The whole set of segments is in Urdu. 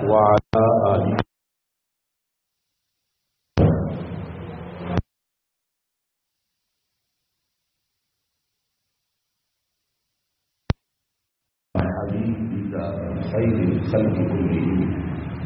وعلى آله حبيب خير الخلق كلهم.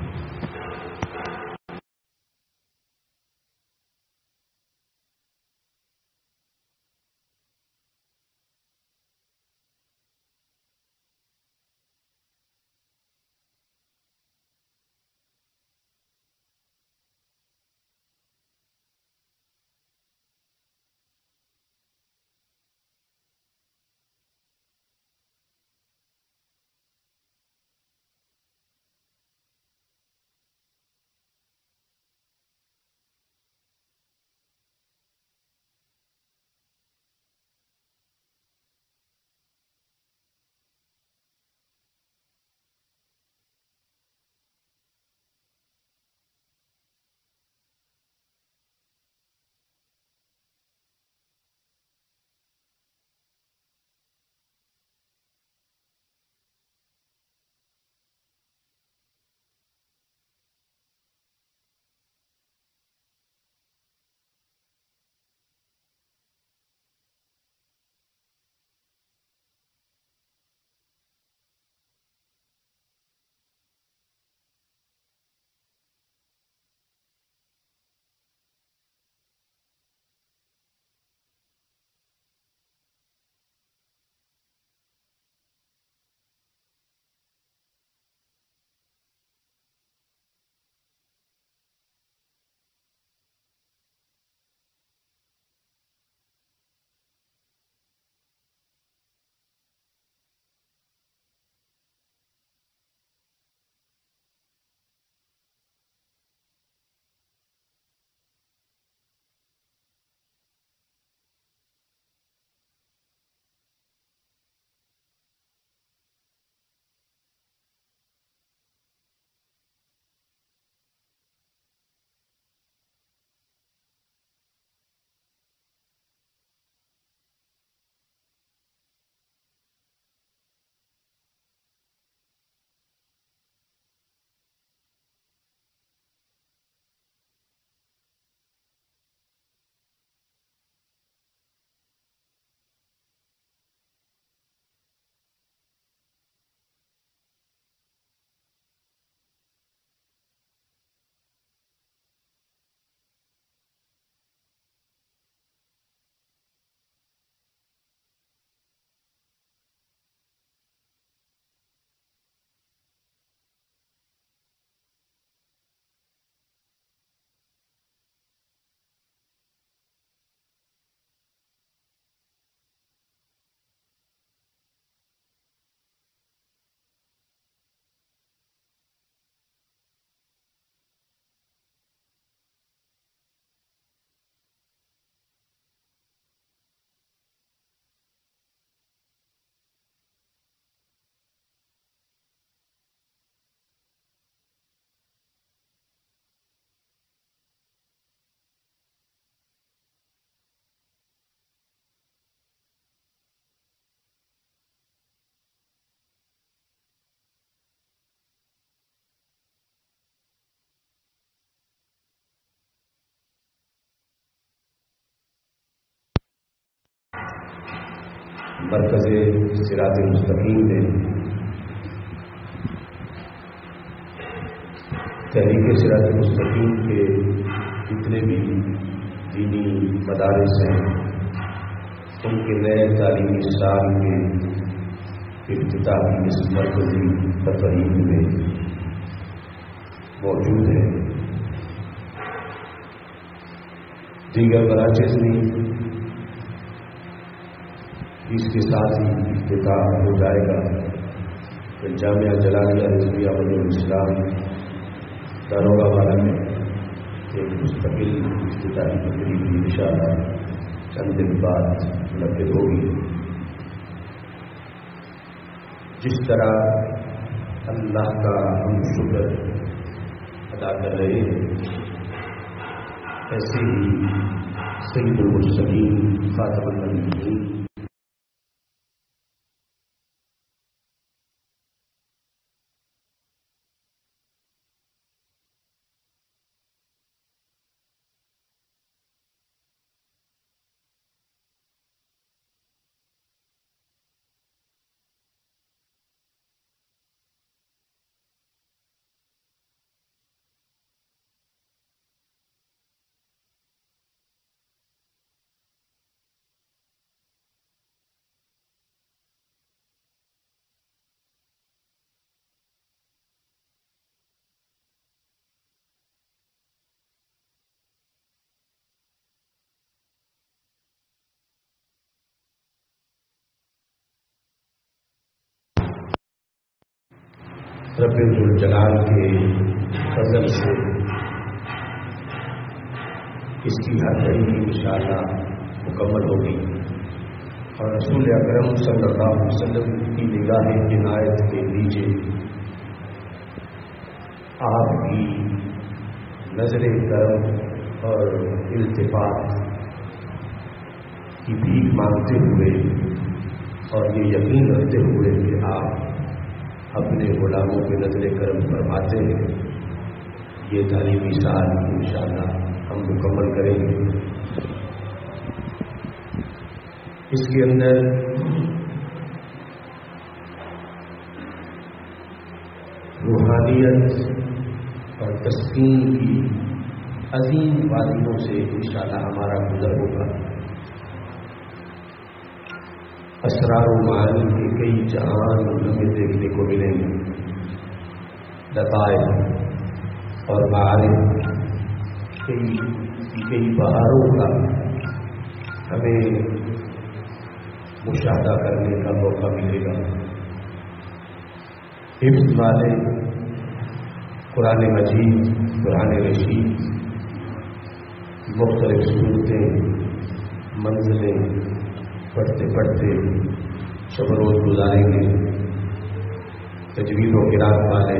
مرکز صراط مستقیم نے تحریک صراط مستقیم کے جتنے بھی دینی مدارس ہیں ان کے نئے تعلیمی سال کے افتتاح کی اس مرکزی تقریب میں موجود ہے. دیگر برانچز بھی اس کے ساتھ ہی افتتاح ہو جائے گا. جامعہ جلالیہ رضویہ الاسلام داروغہ والا میں ایک مستقل افتتاحی تقریب انشاءاللہ چند دن بعد منعقد ہوگی. جس طرح اللہ کا ہم شکر ادا کر رہے ہیں ایسے ہی سید المرسلین خاتم النبیین رب ذوالجلال کے فضل سے اس کی ہر گھڑی انشاءاللہ مکمل ہوگی، اور رسول اکرم صلی اللہ علیہ وسلم کی نگاہ عنایت کے نیچے آپ کی نظر کرم اور التفات کی بھیک مانگتے ہوئے اور یہ یقین رکھتے ہوئے کہ آپ اپنے غلاموں کی نظر کرم فرماتے ہیں، یہ تعلیمی سال انشاءاللہ ہم مکمل کریں گے۔ اس کے اندر روحانیت اور تسکین کی عظیم وادیوں سے انشاءاللہ ہمارا گزر ہوگا۔ اسرار و معانی کے کئی جہان ہمیں دیکھنے کو ملیں گے، لطائف اور معارف کئی بہاروں کا ہمیں مشاہدہ کرنے کا موقع ملے گا۔ حفظ والے قرآن مجید، قرآن رشید، مختلف صورتیں، منزلیں پڑھتے پڑھتے شب روز گزاریں گے۔ تجوید و قرات والے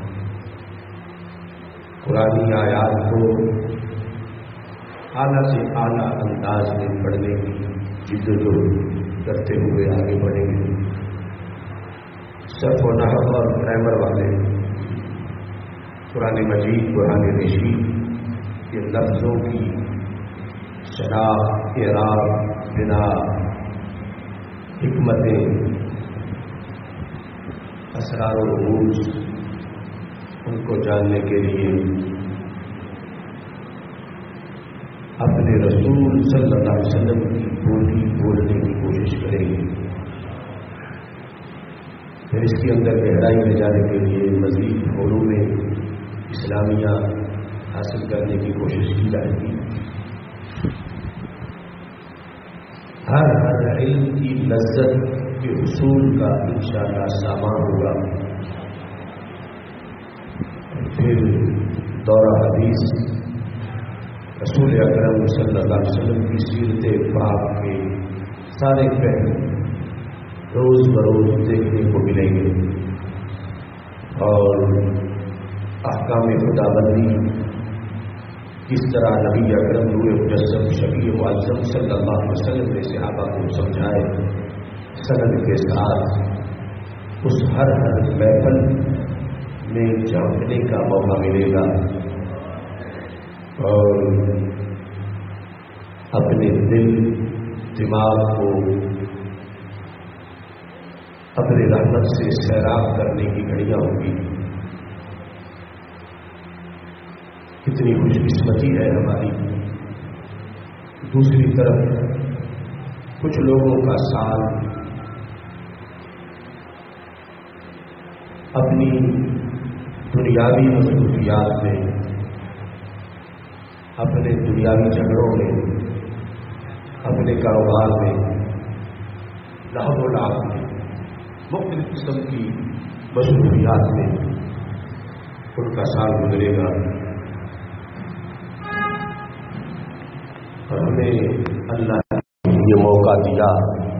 قرآنی آیات کو اعلیٰ سے اعلیٰ انداز میں پڑھنے کی جدوجہد کرتے ہوئے آگے بڑھیں گے۔ صرف و نحو اور گرامر والے قرآن مجید، قرآن رشید کے لفظوں کی شناخت، اعراب، بنا، حکمتیں، اسرار و رموز ان کو جاننے کے لیے اپنے رسول صلی اللہ علیہ وسلم کی بولی بولنے کی کوشش کریں گے۔ پھر اس کے اندر گہرائی میں جانے کے لیے مزید علوم اسلامیہ حاصل کرنے کی کوشش کی جائے گی۔ ہر علم کی لذت کے حصول کا انشاءاللہ سامان ہوگا۔ پھر دورہ حدیث، رسول اکرم صلی اللہ علیہ وسلم کی سیرت پاک کے سارے پہلو روز بروز دیکھنے کو ملیں گے، اور احکام خدا بندی کس طرح نبی اکرم روح مجسم شفیع معظم صلی اللہ علیہ وسلم نے صحابہ کو سمجھائے، سند کے ساتھ اس ہر محفل میں جھانکنے کا موقع ملے گا، اور اپنے دل دماغ کو اپنے رحمت سے سیراب کرنے کی گھڑیاں ہوں گی۔ کتنی خوش قسمتی ہے ہماری۔ دوسری طرف کچھ لوگوں کا سال اپنی دنیاوی مصروفیات میں، اپنے دنیاوی جھگڑوں میں، اپنے کاروبار میں، لہو و لعب میں، مختلف قسم کی مصروفیات میں ان کا سال گزرے گا، اور ہمیں اللہ نے یہ موقع دیا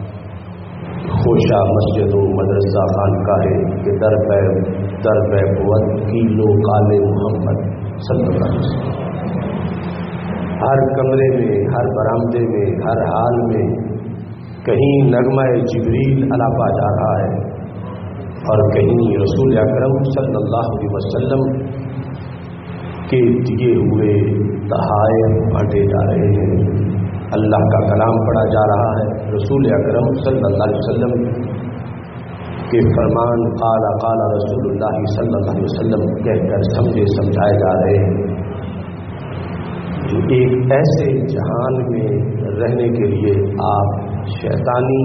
خوشا مسجد و مدرسہ خانقاہ کے در پہ بود کی لو کال محمد صلی اللہ علیہ وسلم۔ ہر کمرے میں، ہر برآمدے میں، ہر حال میں کہیں نغمہ جبریل الاپا جا رہا ہے، اور کہیں رسول اکرم صلی اللہ علیہ وسلم کے دیے ہوئے تحائف بانٹے جا رہے ہیں، اللہ کا کلام پڑھا جا رہا ہے، رسول اکرم صلی اللہ علیہ وسلم کے فرمان قال قال رسول اللہ صلی اللہ علیہ وسلم کہہ کر سمجھائے جا رہے ہیں۔ ایک ایسے جہان میں رہنے کے لیے آپ شیطانی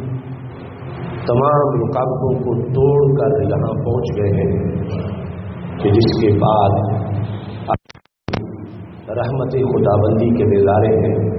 تمام رکاوٹوں کو توڑ کر یہاں پہنچ گئے ہیں، کہ جس کے بعد رحمت خداوندی کے نظارے ہیں۔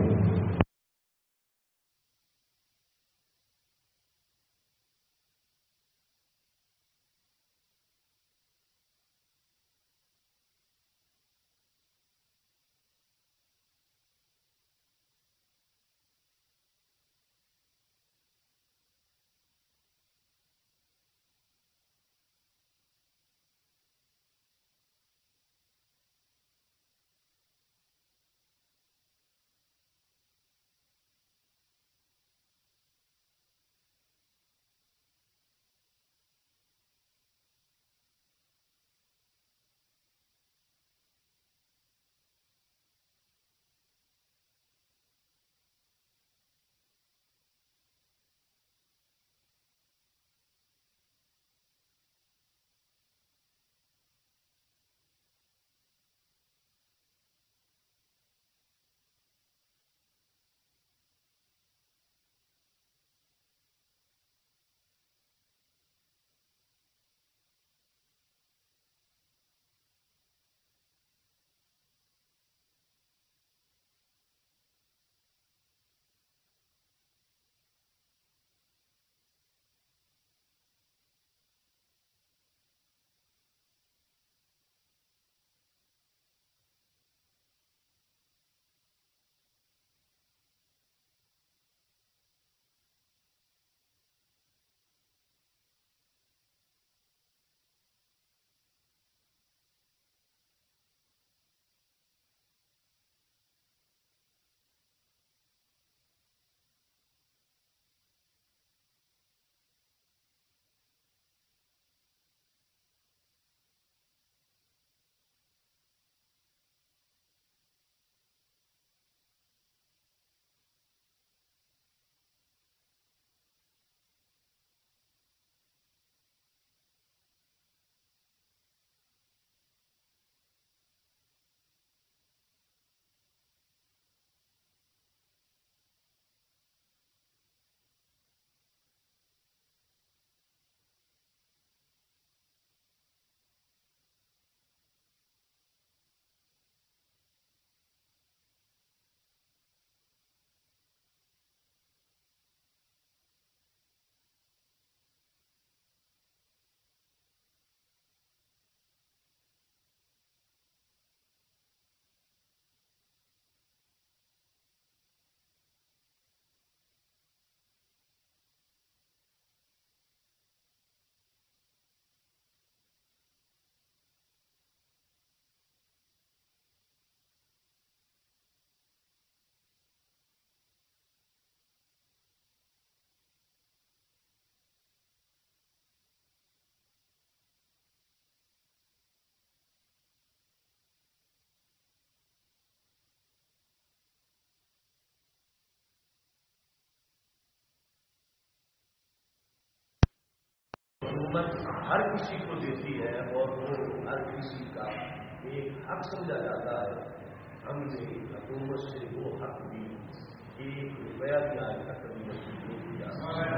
حکومت ہر کسی کو دیتی ہے اور وہ ہر کسی کا ایک حق سمجھا جاتا ہے. ہم نے حکومت سے وہ حق بھی 1 روپیہ بھی آج تک کبھی وصول نہیں کیا.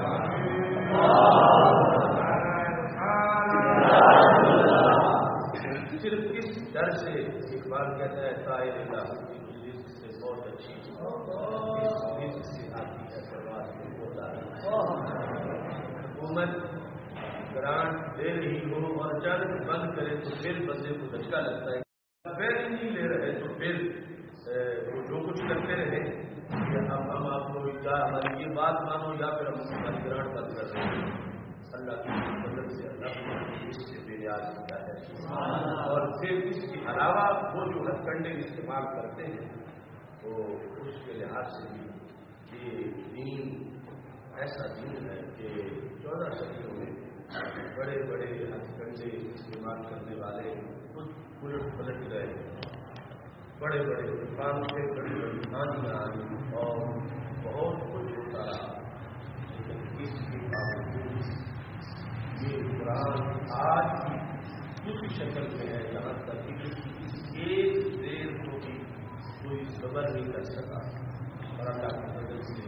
صرف اس ڈر سے اقبال کہتا ہے طائر اللہ کی رزق سے بہت اچھی اس رزق سے آتی ہے پرواز میں ہوتا ہے. حکومت گرانٹ دے رہی ہو اور اچانک بند کرے تو پھر بندے کو دھچکا لگتا ہے. پھر نہیں لے رہے تو پھر جو کچھ کرتے رہے ہم آپ کو ہماری یہ بات مانو یا پھر ہم ہماری گرانٹ بند کر رہے ہیں. اللہ کی مدد سے اللہ اس سے بے نیاز ہوتا ہے. اور پھر اس کے علاوہ وہ جو ہتھ کنڈے استعمال کرتے ہیں تو اس کے لحاظ سے بھی یہ دین ایسا دین ہے کہ 14 صدیوں میں بڑے بڑے ہتھ کنڈے استعمال کرنے والے خود الٹ پلٹ گئے. بڑے بڑے طوفان سے بڑی بڑی آندیاں آئی اور بہت کچھ ہوتا رہا. لیکن اس کے باوجود یہ قرآن آج بھی اسی شکل میں ہے یہاں تک کہ ایک دیر کو بھی کوئی صبر نہیں کر سکا. اور اللہ کی مدد سے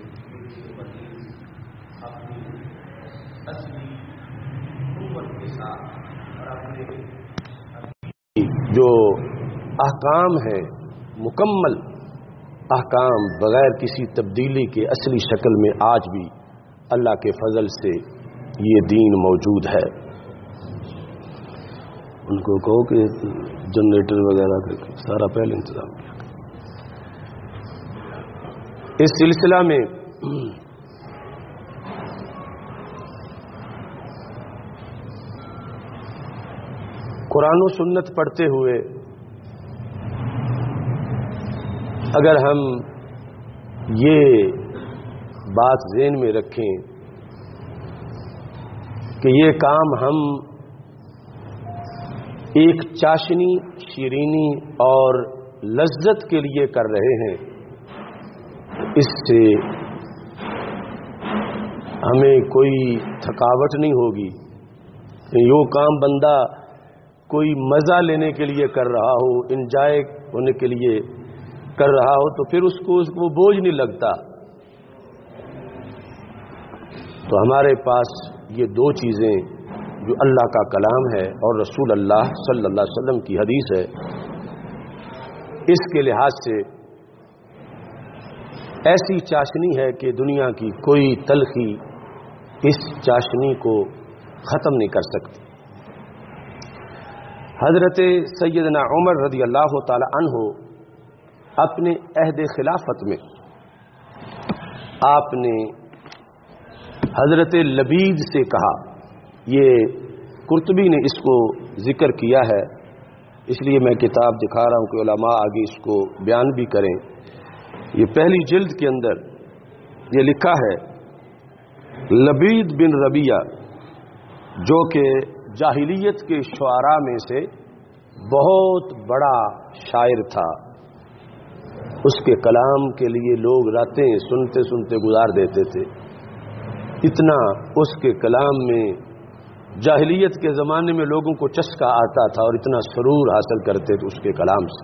اپنی اصلی قوت کے ساتھ اور اپنے جو احکام ہے مکمل احکام بغیر کسی تبدیلی کے اصلی شکل میں آج بھی اللہ کے فضل سے یہ دین موجود ہے. ان کو کہو کہ جنریٹر وغیرہ کا سارا پہلے انتظام کیا. اس سلسلہ میں قرآن و سنت پڑھتے ہوئے اگر ہم یہ بات ذہن میں رکھیں کہ یہ کام ہم ایک چاشنی شیرینی اور لذت کے لیے کر رہے ہیں اس سے ہمیں کوئی تھکاوٹ نہیں ہوگی. یہ کام بندہ کوئی مزہ لینے کے لیے کر رہا ہو انجوائے ہونے کے لیے کر رہا ہو تو پھر اس کو بوجھ نہیں لگتا. تو ہمارے پاس یہ 2 چیزیں جو اللہ کا کلام ہے اور رسول اللہ صلی اللہ علیہ وسلم کی حدیث ہے اس کے لحاظ سے ایسی چاشنی ہے کہ دنیا کی کوئی تلخی اس چاشنی کو ختم نہیں کر سکتی. حضرت سیدنا عمر رضی اللہ تعالی عنہ اپنے عہد خلافت میں آپ نے حضرت لبید سے کہا. یہ قرطبی نے اس کو ذکر کیا ہے اس لیے میں کتاب دکھا رہا ہوں کہ علماء آگے اس کو بیان بھی کریں. یہ پہلی جلد کے اندر یہ لکھا ہے لبید بن ربیہ جو کہ جاہلیت کے شعراء میں سے بہت بڑا شاعر تھا. اس کے کلام کے لیے لوگ راتیں سنتے سنتے گزار دیتے تھے. اتنا اس کے کلام میں جاہلیت کے زمانے میں لوگوں کو چسکا آتا تھا اور اتنا سرور حاصل کرتے تھے اس کے کلام سے.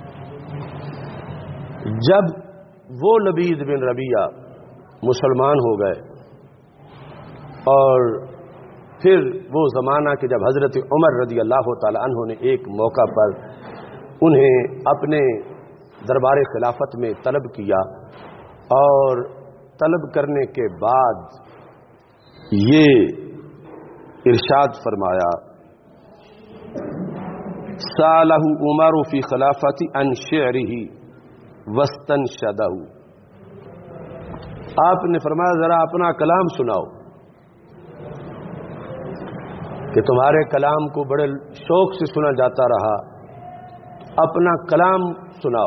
جب وہ لبید بن ربیہ مسلمان ہو گئے اور پھر وہ زمانہ کہ جب حضرت عمر رضی اللہ تعالی عنہ نے ایک موقع پر انہیں اپنے دربار خلافت میں طلب کیا اور طلب کرنے کے بعد یہ ارشاد فرمایا سالہ عمر فی خلافت عن شعرہ واستنشدہ. آپ نے فرمایا ذرا اپنا کلام سناؤ کہ تمہارے کلام کو بڑے شوق سے سنا جاتا رہا, اپنا کلام سناؤ.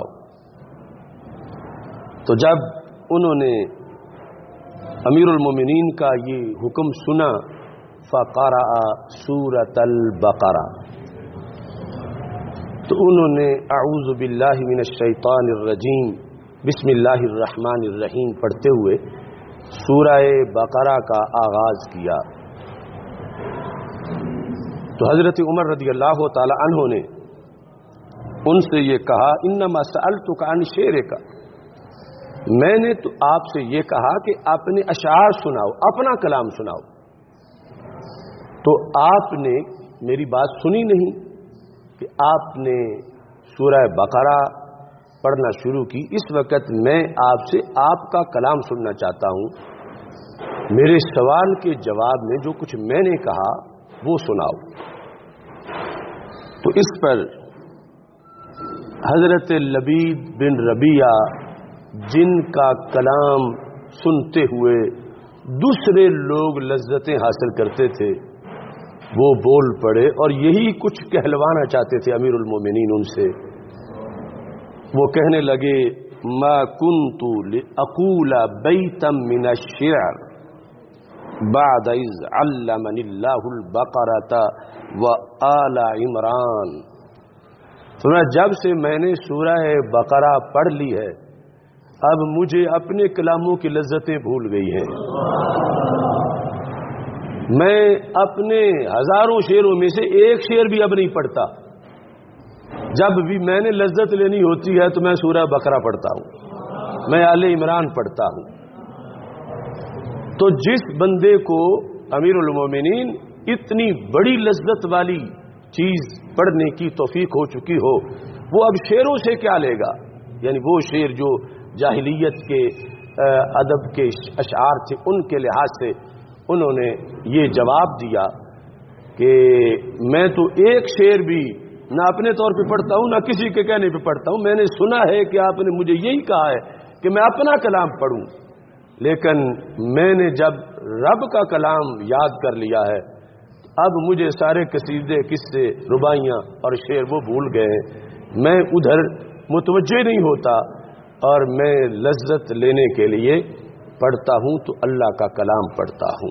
تو جب انہوں نے امیر المومنین کا یہ حکم سنا فقرأ سورۃ البقرہ تو انہوں نے اعوذ باللہ من الشیطان الرجیم بسم اللہ الرحمن الرحیم پڑھتے ہوئے سورہ بقرہ کا آغاز کیا. تو حضرت عمر رضی اللہ تعالی عنہ نے ان سے یہ کہا انما سألتک عن شعرک، میں نے تو آپ سے یہ کہا کہ اپنے اشعار سناؤ، اپنا کلام سناؤ. تو آپ نے میری بات سنی نہیں کہ آپ نے سورہ بقرہ پڑھنا شروع کی. اس وقت میں آپ سے آپ کا کلام سننا چاہتا ہوں، میرے سوال کے جواب میں جو کچھ میں نے کہا وہ سناؤ. تو اس پر حضرت لبید بن ربیعہ جن کا کلام سنتے ہوئے دوسرے لوگ لذتیں حاصل کرتے تھے وہ بول پڑے اور یہی کچھ کہلوانا چاہتے تھے امیر المومنین ان سے. وہ کہنے لگے ما کنت لاقول بیتا من الشعر بعد اذ علمنی اللہ البقرۃ وآل عمران. جب سے میں نے سورہ بقرہ پڑھ لی ہے اب مجھے اپنے کلاموں کی لذتیں بھول گئی ہیں. میں اپنے ہزاروں شعروں میں سے ایک شعر بھی اب نہیں پڑھتا. جب بھی میں نے لذت لینی ہوتی ہے تو میں سورہ بقرہ پڑھتا ہوں، میں آل عمران پڑھتا ہوں. تو جس بندے کو امیر المومنین اتنی بڑی لذت والی چیز پڑھنے کی توفیق ہو چکی ہو وہ اب شعروں سے کیا لے گا؟ یعنی وہ شعر جو جاہلیت کے ادب کے اشعار تھے ان کے لحاظ سے انہوں نے یہ جواب دیا کہ میں تو ایک شعر بھی نہ اپنے طور پہ پڑھتا ہوں نہ کسی کے کہنے پہ پڑھتا ہوں. میں نے سنا ہے کہ آپ نے مجھے یہی کہا ہے کہ میں اپنا کلام پڑھوں، لیکن میں نے جب رب کا کلام یاد کر لیا ہے اب مجھے سارے قصیدے قصے رباعیاں اور شعر وہ بھول گئے ہیں. میں ادھر متوجہ نہیں ہوتا اور میں لذت لینے کے لیے پڑھتا ہوں تو اللہ کا کلام پڑھتا ہوں.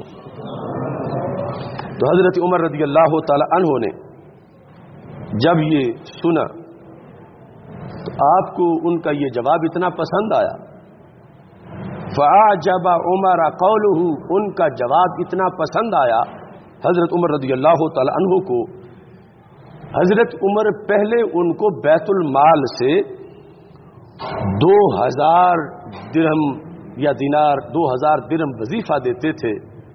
تو حضرت عمر رضی اللہ تعالی عنہ نے جب یہ سنا تو آپ کو ان کا یہ جواب اتنا پسند آیا. فَأَعْجَبَ عُمَرَ قَوْلُهُ، ان کا جواب اتنا پسند آیا حضرت عمر رضی اللہ تعالی عنہ کو. حضرت عمر پہلے ان کو بیت المال سے 2000 درہم یا دینار 2000 درہم وظیفہ دیتے تھے.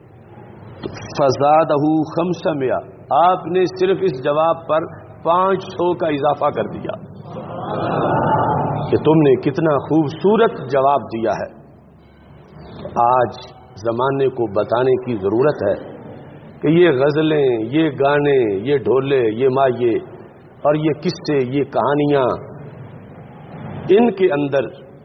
فزادہ 500، آپ نے صرف اس جواب پر 500 کا اضافہ کر دیا کہ تم نے کتنا خوبصورت جواب دیا ہے. آج زمانے کو بتانے کی ضرورت ہے کہ یہ غزلیں، یہ گانے، یہ ڈھولے، یہ مائے اور یہ قصے، یہ کہانیاں، ان کے اندر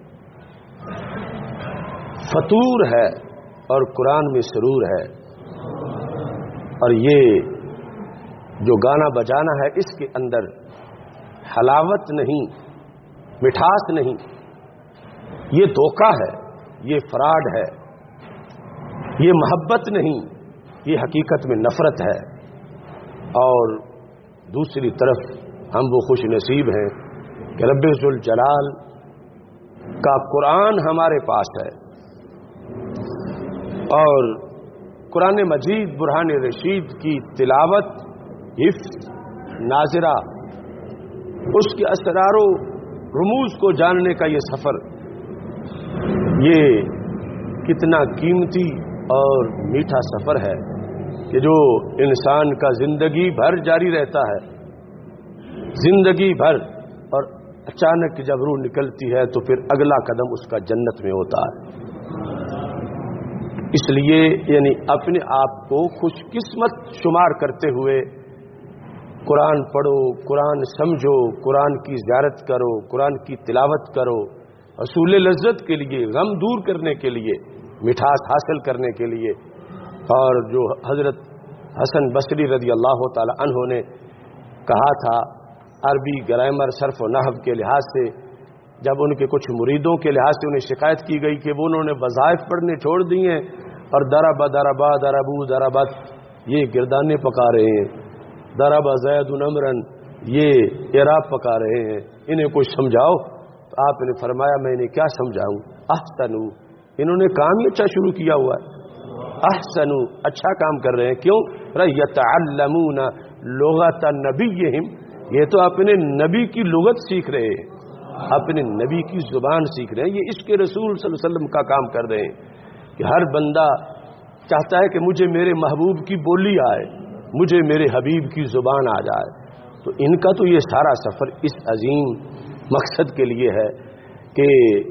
فطور ہے اور قرآن میں سرور ہے. اور یہ جو گانا بجانا ہے اس کے اندر حلاوت نہیں، مٹھاس نہیں، یہ دھوکہ ہے، یہ فراڈ ہے، یہ محبت نہیں، یہ حقیقت میں نفرت ہے. اور دوسری طرف ہم وہ خوش نصیب ہیں کہ رب ذوالجلال کا قرآن ہمارے پاس ہے اور قرآن مجید برہان رشید کی تلاوت، حفظ، ناظرہ، اس کے اسرار و رموز کو جاننے کا یہ سفر، یہ کتنا قیمتی اور میٹھا سفر ہے کہ جو انسان کا زندگی بھر جاری رہتا ہے، زندگی بھر، اور اچانک جب روح نکلتی ہے تو پھر اگلا قدم اس کا جنت میں ہوتا ہے. اس لیے یعنی اپنے آپ کو خوش قسمت شمار کرتے ہوئے قرآن پڑھو، قرآن سمجھو، قرآن کی زیارت کرو، قرآن کی تلاوت کرو، حصول لذت کے لیے، غم دور کرنے کے لیے، مٹھاس حاصل کرنے کے لیے. اور جو حضرت حسن بصری رضی اللہ تعالی عنہ نے کہا تھا عربی گرامر صرف و نحو کے لحاظ سے، جب ان کے کچھ مریدوں کے لحاظ سے انہیں شکایت کی گئی کہ وہ انہوں نے وظائف پڑھنے چھوڑ دی ہیں اور دربا دربا دربو دربت یہ گردانے پکا رہے ہیں، دربا زید امرن یہ اعراب پکا رہے ہیں، انہیں کچھ سمجھاؤ. تو آپ نے فرمایا میں انہیں کیا سمجھاؤں، احسنو، انہوں نے کام ہی اچھا شروع کیا ہوا ہے، احسنو، اچھا کام کر رہے ہیں. کیوں؟ یتعلمون लुगत नबीहिम, ये तो अपने नबी की लुगत सीख रहे हैं, अपने नबी की जुबान सीख रहे हैं। ये इश्क रसूल सल्लल्लाहु अलैहि वसल्लम का काम कर रहे हैं कि हर बंदा चाहता है कि मुझे मेरे महबूब की बोली आए, मुझे मेरे हबीब की जुबान आ जाए। तो इनका तो ये सारा सफ़र इस अजीम मकसद के लिए है कि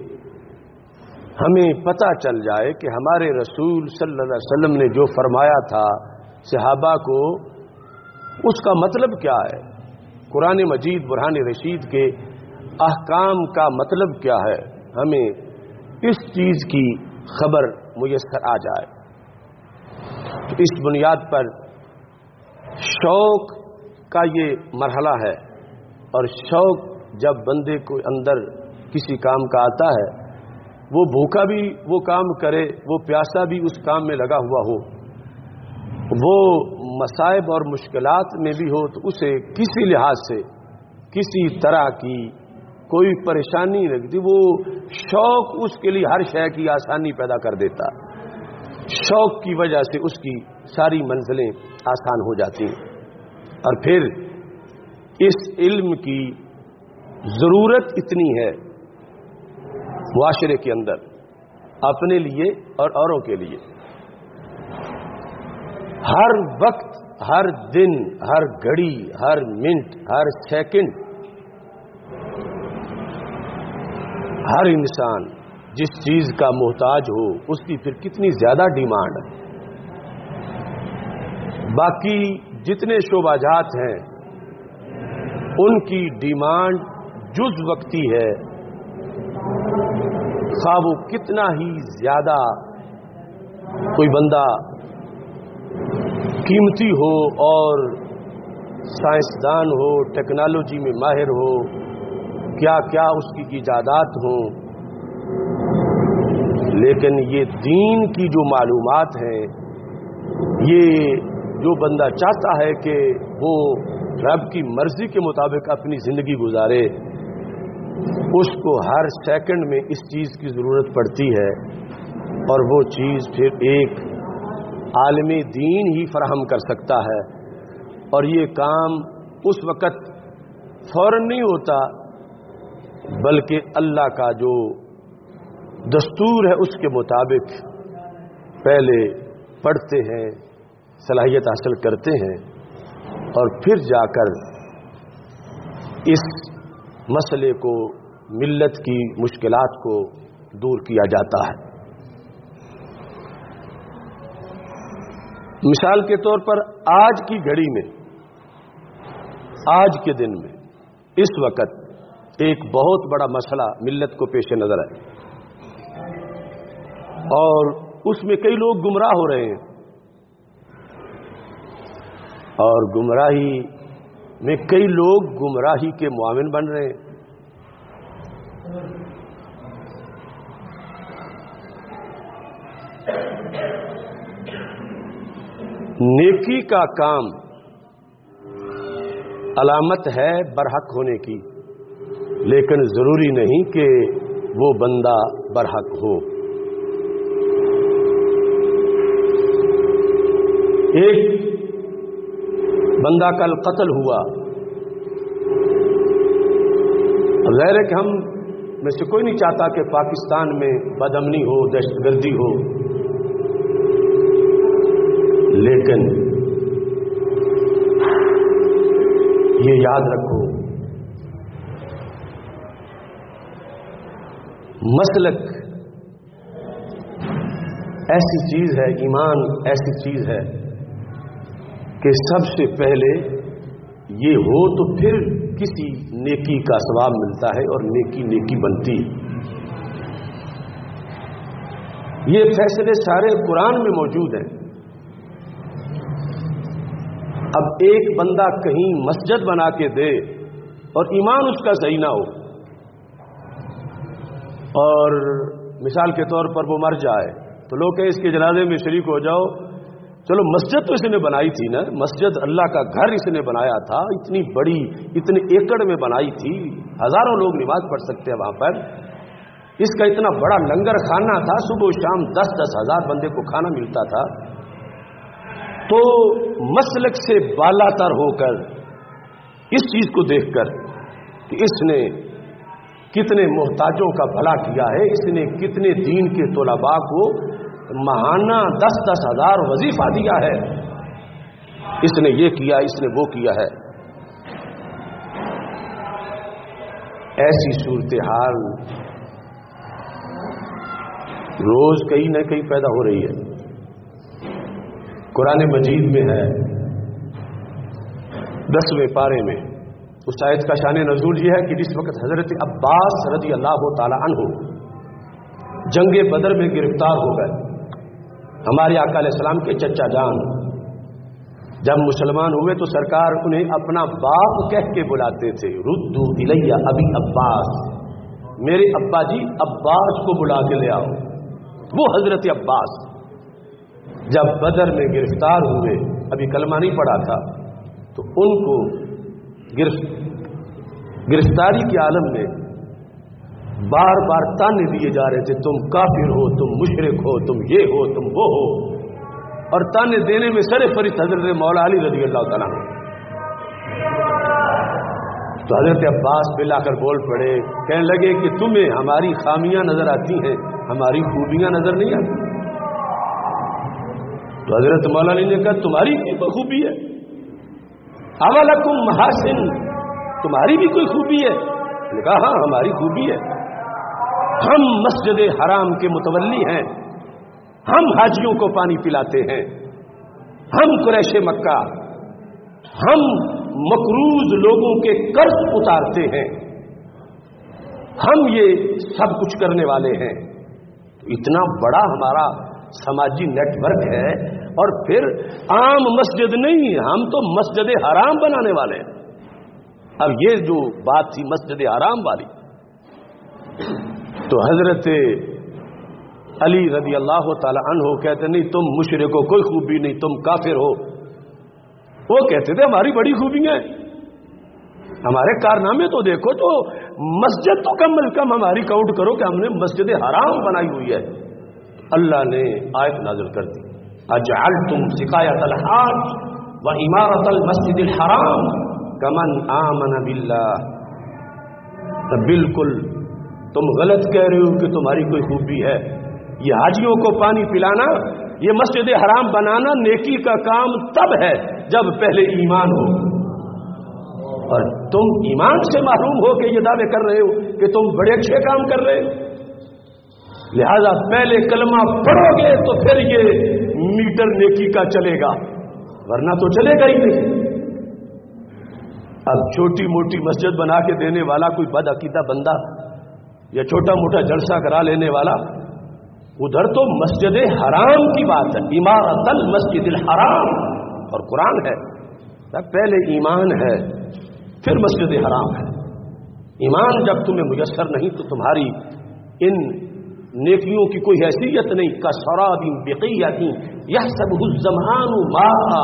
हमें पता चल जाए कि हमारे रसूल सल्लल्लाहु अलैहि वसल्लम ने जो फरमाया था सहाबा को, उसका मतलब क्या है, कुरान मजीद बुरहान रशीद के अहकाम का मतलब क्या है, हमें इस चीज़ की खबर मुयस्सर आ जाए। तो इस बुनियाद पर शौक का ये मरहला है, और शौक जब बंदे को अंदर किसी काम का आता है, वो भूखा भी वो काम करे, वो प्यासा भी उस काम में लगा हुआ हो, वो मसाइब और मुश्किलात में भी हो, तो उसे किसी लिहाज से किसी तरह की कोई परेशानी नहीं लगती। वो शौक उसके लिए हर शय की आसानी पैदा कर देता। शौक की वजह से उसकी सारी मंजिलें आसान हो जाती हैं। और फिर इस इल्म की ज़रूरत इतनी है मुआशरे के अंदर, अपने लिए और औरों के लिए। हर वक्त, हर दिन, हर घड़ी, हर मिनट, हर सेकंड, हर इंसान जिस चीज का मोहताज हो, उसकी फिर कितनी ज्यादा डिमांड है। बाकी जितने शोबाजात हैं उनकी डिमांड जुज वक्ती है, खा वो कितना ही ज्यादा कोई बंदा कीमती हो और साइंसदान हो, टेक्नोलॉजी में माहिर हो, क्या क्या उसकी इजादात हो, लेकिन ये दीन की जो मालूमात हैं, ये जो बंदा चाहता है कि वो रब की मर्जी के मुताबिक अपनी जिंदगी गुजारे, उसको हर सेकंड में इस चीज की जरूरत पड़ती है। और वो चीज फिर एक आलिम दीन ही फराहम कर सकता है। और ये काम उस वक़्त फौरन नहीं होता, बल्कि अल्लाह का जो दस्तूर है उसके मुताबिक पहले पढ़ते हैं, सलाहियत हासिल करते हैं, और फिर जाकर इस मसले को, मिल्लत की मुश्किलात को दूर किया जाता है। मिसाल के तौर पर आज की घड़ी में, आज के दिन में, इस वक्त एक बहुत बड़ा मसला मिल्लत को पेश नजर है, और उसमें कई लोग गुमराह हो रहे हैं, और गुमराही में कई लोग गुमराही के मुआविन बन रहे हैं। नेकी का काम अलामत है बरहक होने की, लेकिन जरूरी नहीं कि वो बंदा बरहक हो। एक बंदा कल कत्ल हुआ, गैर कि हम में से कोई नहीं चाहता कि पाकिस्तान में बदअमनी हो, दहशतगर्दी हो, लेकिन ये याद रखो, मसलक ऐसी चीज है, ईमान ऐसी चीज है कि सबसे पहले ये हो तो फिर किसी नेकी का सवाब मिलता है और नेकी नेकी बनती है। ये फैसले सारे कुरान में मौजूद हैं। अब एक बंदा कहीं मस्जिद बना के दे और ईमान उसका सही ना हो, और मिसाल के तौर पर वो मर जाए, तो लोग कहें इसके जनाजे में शरीक हो जाओ। चलो मस्जिद तो इसने बनाई थी ना, मस्जिद अल्लाह का घर इसने बनाया था, इतनी बड़ी, इतने एकड़ में बनाई थी, हजारों लोग नमाज पढ़ सकते हैं वहां पर। इसका इतना बड़ा लंगर खाना था, सुबह शाम 10-10 हजार बंदे को खाना मिलता था। तो تو مسلک سے بالا تر ہو کر اس چیز کو دیکھ کر کہ اس نے کتنے محتاجوں کا بھلا کیا ہے، اس نے کتنے دین کے طلباء کو ماہانہ 10-10 ہزار وظیفہ دیا ہے، اس نے یہ کیا، اس نے وہ کیا ہے، ایسی صورتحال روز کہیں نہ کہیں پیدا ہو رہی ہے۔ قرآن مجید میں ہے 10ویں پارے میں اس آیت کا شان نزول یہ ہے کہ جس وقت حضرت عباس رضی اللہ تعالی عنہ جنگ بدر میں گرفتار ہو گئے، ہمارے آقا علیہ السلام کے چچا جان جب مسلمان ہوئے تو سرکار انہیں اپنا باپ کہہ کے بلاتے تھے، ردو الیہ ابی عباس، میرے ابا جی عباس کو بلا کے لے آؤ۔ وہ حضرت عباس جب بدر میں گرفتار ہوئے، ابھی کلمہ نہیں پڑا تھا، تو ان کو گرفتاری کے عالم میں بار بار تانے دیے جا رہے تھے، تم کافر ہو، تم مشرک ہو، تم یہ ہو، تم وہ ہو، اور تانے دینے میں سر فہرست حضرت مولا علی رضی اللہ تعالیٰ عنہ۔ تو حضرت عباس پلا کر بول پڑے، کہنے لگے کہ تمہیں ہماری خامیاں نظر آتی ہیں، ہماری خوبیاں نظر نہیں آتی۔ تو حضرت مولا علی نے کہا تمہاری بھی کوئی خوبی ہے، اولکم محاسن، تمہاری بھی کوئی خوبی ہے؟ نے کہا ہاں ہماری خوبی ہے، ہم مسجد حرام کے متولی ہیں، ہم حاجیوں کو پانی پلاتے ہیں، ہم قریش مکہ، ہم مقروض لوگوں کے قرض اتارتے ہیں، ہم یہ سب کچھ کرنے والے ہیں۔ اتنا بڑا ہمارا سماجی نیٹ ورک ہے، اور پھر عام مسجد نہیں، ہم تو مسجد حرام بنانے والے ہیں۔ اب یہ جو بات تھی مسجد حرام والی، تو حضرت علی رضی اللہ تعالی عنہ کہتے نہیں تم مشرک ہو، کوئی خوبی نہیں، تم کافر ہو۔ وہ کہتے تھے ہماری بڑی خوبیاں ہیں، ہمارے کارنامے تو دیکھو، تو مسجد تو کم از کم ہماری کاؤنٹ کرو کہ ہم نے مسجد حرام بنائی ہوئی ہے۔ اللہ نے آیت نازل کر دی، اجعلتم سقایۃ الحاج وعمارۃ المسجد الحرام کمن آمن باللہ، بالکل تم غلط کہہ رہے ہو کہ تمہاری کوئی خوبی ہے۔ یہ حاجیوں کو پانی پلانا، یہ مسجد حرام بنانا نیکی کا کام تب ہے جب پہلے ایمان ہو، اور تم ایمان سے محروم ہو کے یہ دعوے کر رہے ہو کہ تم بڑے اچھے کام کر رہے ہو۔ لہذا پہلے کلمہ پڑھو گے تو پھر یہ میٹر نیکی کا چلے گا، ورنہ تو چلے گا ہی نہیں۔ اب چھوٹی موٹی مسجد بنا کے دینے والا کوئی بد عقیدہ بندہ یا چھوٹا موٹا جلسہ کرا لینے والا، ادھر تو مسجد حرام کی بات ہے، عمارۃ المسجد الحرام، اور قرآن ہے پہلے ایمان ہے پھر مسجد حرام ہے۔ ایمان جب تمہیں میسر نہیں تو تمہاری ان نیکیوں کی کوئی حیثیت نہیں۔ کسراب بقیۃ یحسبہ الظمآن ماء،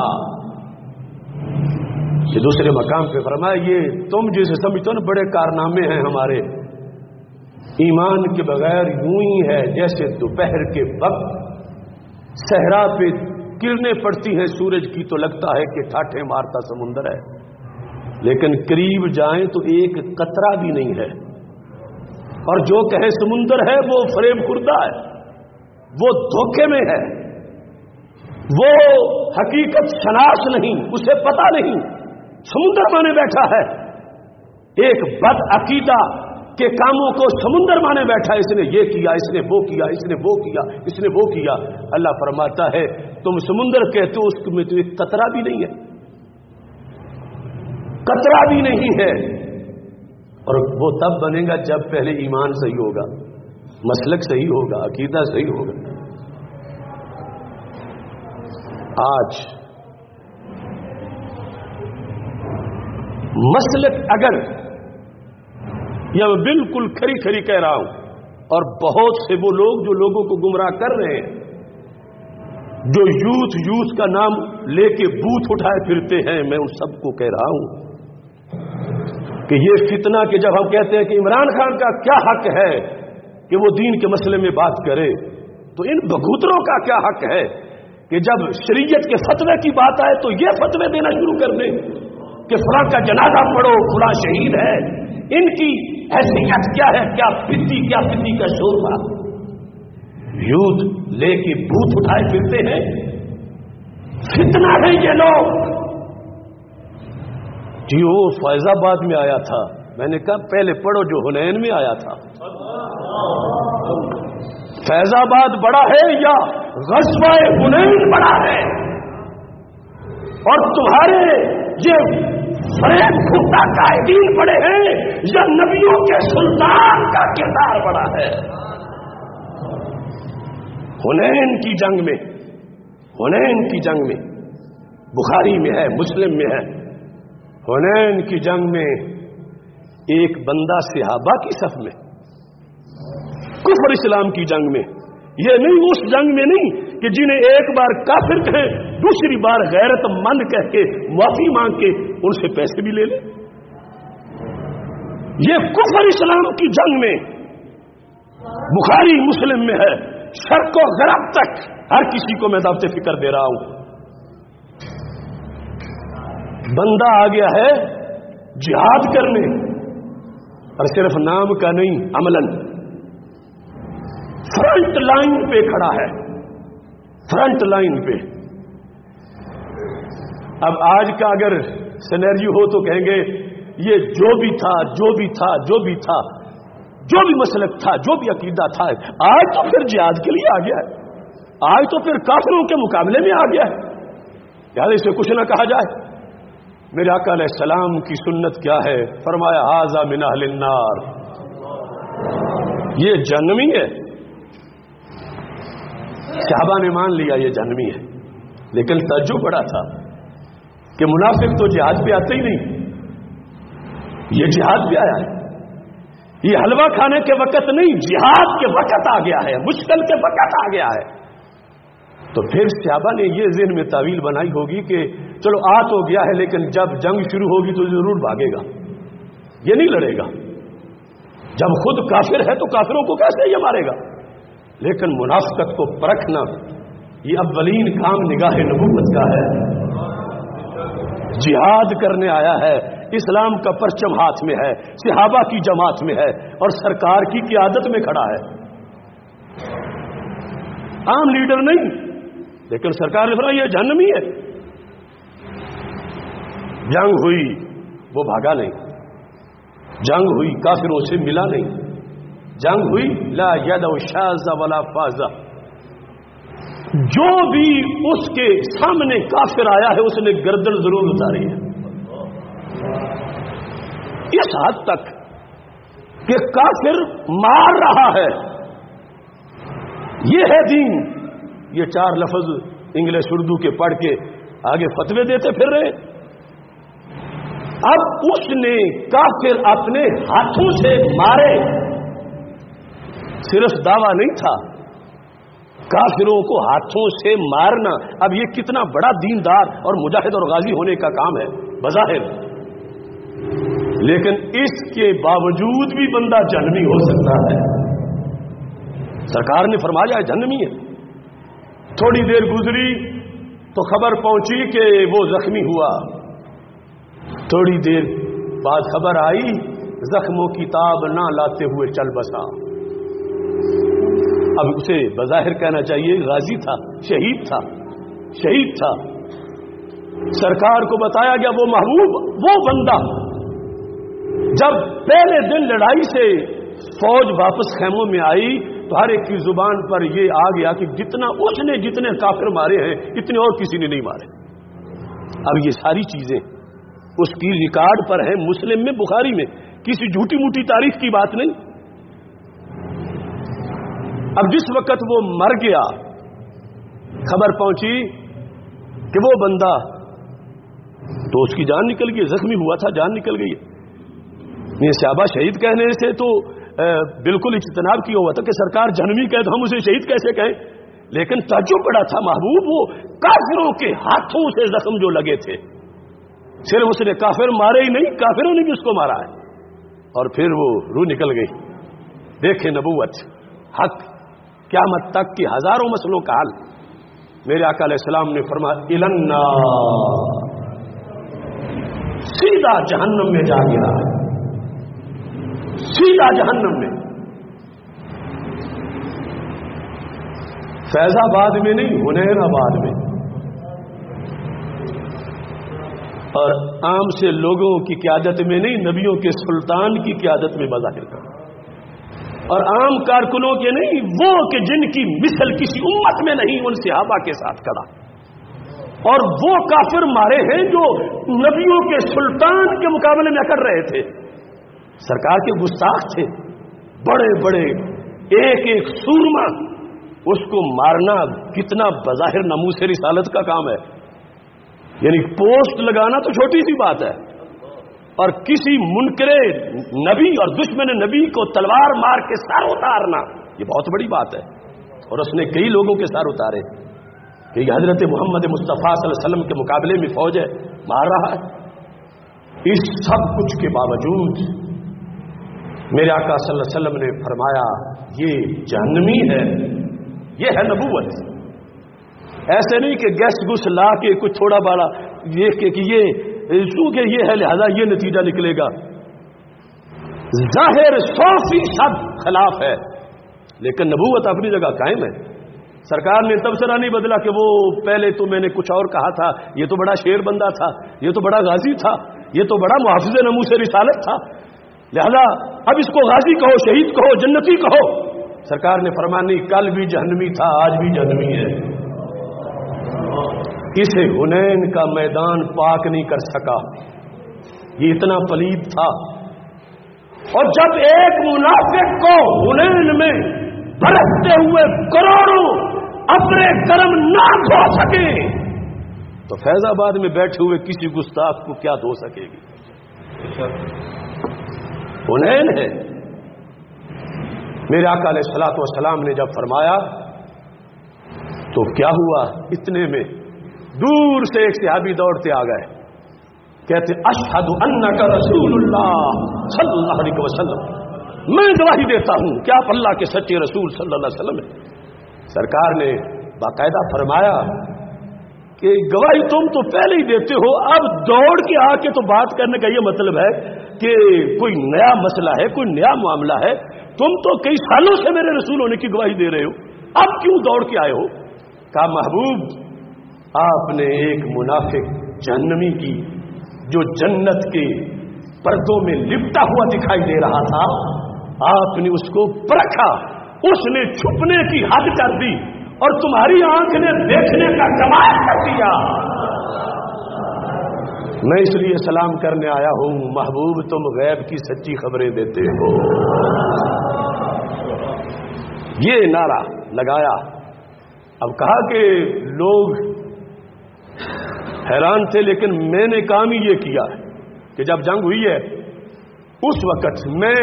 یہ دوسرے مقام پہ فرمایا یہ تم جسے سمجھتے ہو نا بڑے کارنامے ہیں ہمارے، ایمان کے بغیر یوں ہی ہے جیسے دوپہر کے وقت صحرا پہ کرنیں پڑتی ہیں سورج کی تو لگتا ہے کہ ٹھاٹھے مارتا سمندر ہے، لیکن قریب جائیں تو ایک قطرہ بھی نہیں ہے، اور جو کہے سمندر ہے وہ فریب خوردہ ہے، وہ دھوکے میں ہے، وہ حقیقت شناس نہیں، اسے پتہ نہیں، سمندر مانے بیٹھا ہے، ایک بد عقیدہ کے کاموں کو سمندر مانے بیٹھا، اس نے یہ کیا، اس نے وہ کیا، اس نے وہ کیا، اس نے وہ کیا۔ اللہ فرماتا ہے تم سمندر کہتے ہو، اس میں تو ایک قطرہ بھی نہیں ہے، قطرہ بھی نہیں ہے، اور وہ تب بنے گا جب پہلے ایمان صحیح ہوگا، مسلک صحیح ہوگا، عقیدہ صحیح ہوگا۔ آج مسلک اگر یا میں بالکل کھری کھری کہہ رہا ہوں، اور بہت سے وہ لوگ جو لوگوں کو گمراہ کر رہے ہیں، جو یوتھ کا نام لے کے بوتھ اٹھائے پھرتے ہیں، میں ان سب کو کہہ رہا ہوں کہ یہ فتنہ کہ جب ہم کہتے ہیں کہ عمران خان کا کیا حق ہے کہ وہ دین کے مسئلے میں بات کرے، تو ان بھگوتروں کا کیا حق ہے کہ جب شریعت کے فتوے کی بات آئے تو یہ فتوے دینا شروع کر دیں کہ فلاں کا جنازہ پڑھو، فلاں شہید ہے، ان کی حیثیت کیا ہے، کیا پتی کا شور تھا. یوتھ لے کے بھوت اٹھائے پھرتے ہیں. فتنہ ہے یہ لوگ. جی وہ فیض آباد میں آیا تھا، میں نے کہا پہلے پڑھو جو حنین میں آیا تھا. فیض آباد بڑا ہے یا غزوہ حنین بڑا ہے؟ اور تمہارے یہ فریب خودہ قائدین بڑے ہیں یا نبیوں کے سلطان کا کردار بڑا ہے؟ حنین کی جنگ میں بخاری میں ہے، مسلم میں ہے. حنین کی جنگ میں ایک بندہ صحابہ کی صف میں، کفر اسلام کی جنگ میں، یہ نہیں اس جنگ میں نہیں کہ جنہیں ایک بار کافر کہیں دوسری بار غیرت مند کہہ کے معافی مانگ کے ان سے پیسے بھی لے لیں. یہ کفر اسلام کی جنگ میں بخاری مسلم میں ہے. شرق و غرب تک ہر کسی کو میں دعوت فکر دے رہا ہوں. بندہ آ گیا ہے جہاد کرنے، اور صرف نام کا نہیں، عملاً فرنٹ لائن پہ کھڑا ہے، فرنٹ لائن پہ. اب آج کا اگر سینیریو ہو تو کہیں گے یہ جو بھی تھا جو بھی مسلک تھا، جو بھی عقیدہ تھا، آج تو پھر جہاد کے لیے آ گیا ہے، آج تو پھر کافروں کے مقابلے میں آ گیا ہے. یاد اسے کچھ نہ کہا جائے. میرے آقا علیہ السلام کی سنت کیا ہے؟ فرمایا ھذا من اہل النار. یہ جہنمی ہے. صحابہ نے مان لیا یہ جہنمی ہے، لیکن تعجب بڑا تھا کہ منافق تو جہاد پہ آتے ہی نہیں، یہ جہاد پہ آیا ہے. یہ حلوہ کھانے کے وقت نہیں، جہاد کے وقت آ گیا ہے، مشکل کے وقت آ گیا ہے. تو پھر صحابہ نے یہ ذہن میں تعویل بنائی ہوگی کہ چلو آ تو گیا ہے، لیکن جب جنگ شروع ہوگی تو ضرور بھاگے گا، یہ نہیں لڑے گا. جب خود کافر ہے تو کافروں کو کیسے یہ مارے گا؟ لیکن منافقت کو پرکھنا یہ اولین کام نگاہ نبوت کا ہے. جہاد کرنے آیا ہے، اسلام کا پرچم ہاتھ میں ہے، صحابہ کی جماعت میں ہے اور سرکار کی قیادت میں کھڑا ہے. عام لیڈر نہیں، لیکن سرکار نے فرمایا یہ جہنمی ہے. جنگ ہوئی وہ بھاگا نہیں، جنگ ہوئی کافروں سے ملا نہیں، جنگ ہوئی لا ید شاذ ولا فاز. جو بھی اس کے سامنے کافر آیا ہے اس نے گردن ضرور اتاری ہے. اس حد تک کہ کافر مار رہا ہے. یہ ہے دین. یہ 4 لفظ انگلش اردو کے پڑھ کے آگے فتوے دیتے پھر رہے. اب اس نے کافر اپنے ہاتھوں سے مارے. صرف دعویٰ نہیں تھا، کافروں کو ہاتھوں سے مارنا اب یہ کتنا بڑا دیندار اور مجاہد اور غازی ہونے کا کام ہے بظاہر. لیکن اس کے باوجود بھی بندہ جہنمی ہو سکتا ہے. سرکار نے فرمایا جہنمی ہے. تھوڑی دیر گزری تو خبر پہنچی کہ وہ زخمی ہوا. تھوڑی دیر بعد خبر آئی زخموں کی تاب نہ لاتے ہوئے چل بسا. اب اسے بظاہر کہنا چاہیے غازی تھا، شہید تھا. سرکار کو بتایا گیا وہ محبوب، وہ بندہ جب پہلے دن لڑائی سے فوج واپس خیموں میں آئی تو ہر ایک کی زبان پر یہ آ گیا کہ جتنے کافر مارے ہیں اتنے اور کسی نے نہیں مارے. اب یہ ساری چیزیں اس کی ریکارڈ پر ہیں، مسلم میں، بخاری میں. کسی جھوٹی موٹی تاریخ کی بات نہیں. اب جس وقت وہ مر گیا خبر پہنچی کہ وہ بندہ تو اس کی جان نکل گئی، زخمی ہوا تھا جان نکل گئی. یہ صحابہ شہید کہنے سے تو بالکل اجتناب کیا ہوا تھا کہ سرکار جہنمی کہے تو ہم اسے شہید کیسے کہیں. لیکن تعجب بڑا تھا محبوب وہ کافروں کے ہاتھوں سے زخم جو لگے تھے. صرف اس نے کافر مارے ہی نہیں، کافروں نے بھی اس کو مارا ہے. اور پھر وہ روح نکل گئی. دیکھیں نبوت، حق، قیامت تک کی ہزاروں مسئلوں کا حل. میرے آقا علیہ السلام نے فرمایا النار، سیدھا جہنم میں جا گرا، سیدھا جہنم میں. فیض آباد میں نہیں، حنین آباد میں. اور عام سے لوگوں کی قیادت میں نہیں، نبیوں کے سلطان کی قیادت میں بظاہر کر. اور عام کارکنوں کے نہیں، وہ کہ جن کی مثل کسی امت میں نہیں، ان صحابہ کے ساتھ کھڑا. اور وہ کافر مارے ہیں جو نبیوں کے سلطان کے مقابلے میں کر رہے تھے. سرکار کے گستاخ تھے، بڑے بڑے ایک ایک سورما، اس کو مارنا کتنا بظاہر ناموس رسالت کا کام ہے. یعنی پوسٹ لگانا تو چھوٹی سی بات ہے، اور کسی منکر نبی اور دشمن نبی کو تلوار مار کے سر اتارنا یہ بہت بڑی بات ہے. اور اس نے کئی لوگوں کے سر اتارے کہ حضرت محمد مصطفیٰ صلی اللہ علیہ وسلم کے مقابلے میں فوج ہے، مار رہا ہے. اس سب کچھ کے باوجود میرے آقا صلی اللہ علیہ وسلم نے فرمایا یہ جہنمی ہے، یہ ہے نبوت. ایسے نہیں کہ گیس گس لا کے کچھ تھوڑا بڑا یہ کہ یہ ہے لہذا یہ نتیجہ نکلے گا. ظاہر 100% خلاف ہے، لیکن نبوت اپنی جگہ قائم ہے. سرکار نے تبصرہ نہیں بدلا کہ وہ پہلے تو میں نے کچھ اور کہا تھا، یہ تو بڑا شیر بندہ تھا، یہ تو بڑا غازی تھا، یہ تو بڑا محافظ ناموس رسالت تھا، لہذا اب اس کو غازی کہو، شہید کہو، جنتی کہو. سرکار نے فرمایا نہیں، کل بھی جہنمی تھا، آج بھی جہنمی ہے. اسے حنین کا میدان پاک نہیں کر سکا، یہ اتنا پلید تھا. اور جب ایک منافق کو حنین میں برستے ہوئے کروڑوں اپنے کرم نہ دھو سکے تو فیض آباد میں بیٹھے ہوئے کسی گستاخ کو کیا دھو سکے گی؟ حنین ہے. میرے آقا علیہ الصلوۃ والسلام نے جب فرمایا تو کیا ہوا؟ اتنے میں دور سے ایک صحابی دوڑتے آ گئے، کہتے اشہد انک رسول اللہ صلی اللہ علیہ وسلم، میں گواہی دیتا ہوں کہ آپ اللہ کے سچے رسول صلی اللہ علیہ وسلم ہیں. سرکار نے باقاعدہ فرمایا کہ گواہی تم تو پہلے ہی دیتے ہو، اب دوڑ کے آ کے تو بات کرنے کا یہ مطلب ہے کہ کوئی نیا مسئلہ ہے، کوئی نیا معاملہ ہے. تم تو کئی سالوں سے میرے رسول ہونے کی گواہی دے رہے ہو، اب کیوں دوڑ کے آئے ہو؟ کہا محبوب، آپ نے ایک منافق جہنمی کی جو جنت کے پردوں میں لپٹا ہوا دکھائی دے رہا تھا، آپ نے اس کو پرکھا، اس نے چھپنے کی حد کر دی اور تمہاری آنکھ نے دیکھنے کا کمال کر دیا. میں اس لیے سلام کرنے آیا ہوں، محبوب تم غیب کی سچی خبریں دیتے ہو. یہ نعرہ لگایا. اب کہا کہ لوگ حیران تھے، لیکن میں نے کام ہی یہ کیا کہ جب جنگ ہوئی ہے اس وقت میں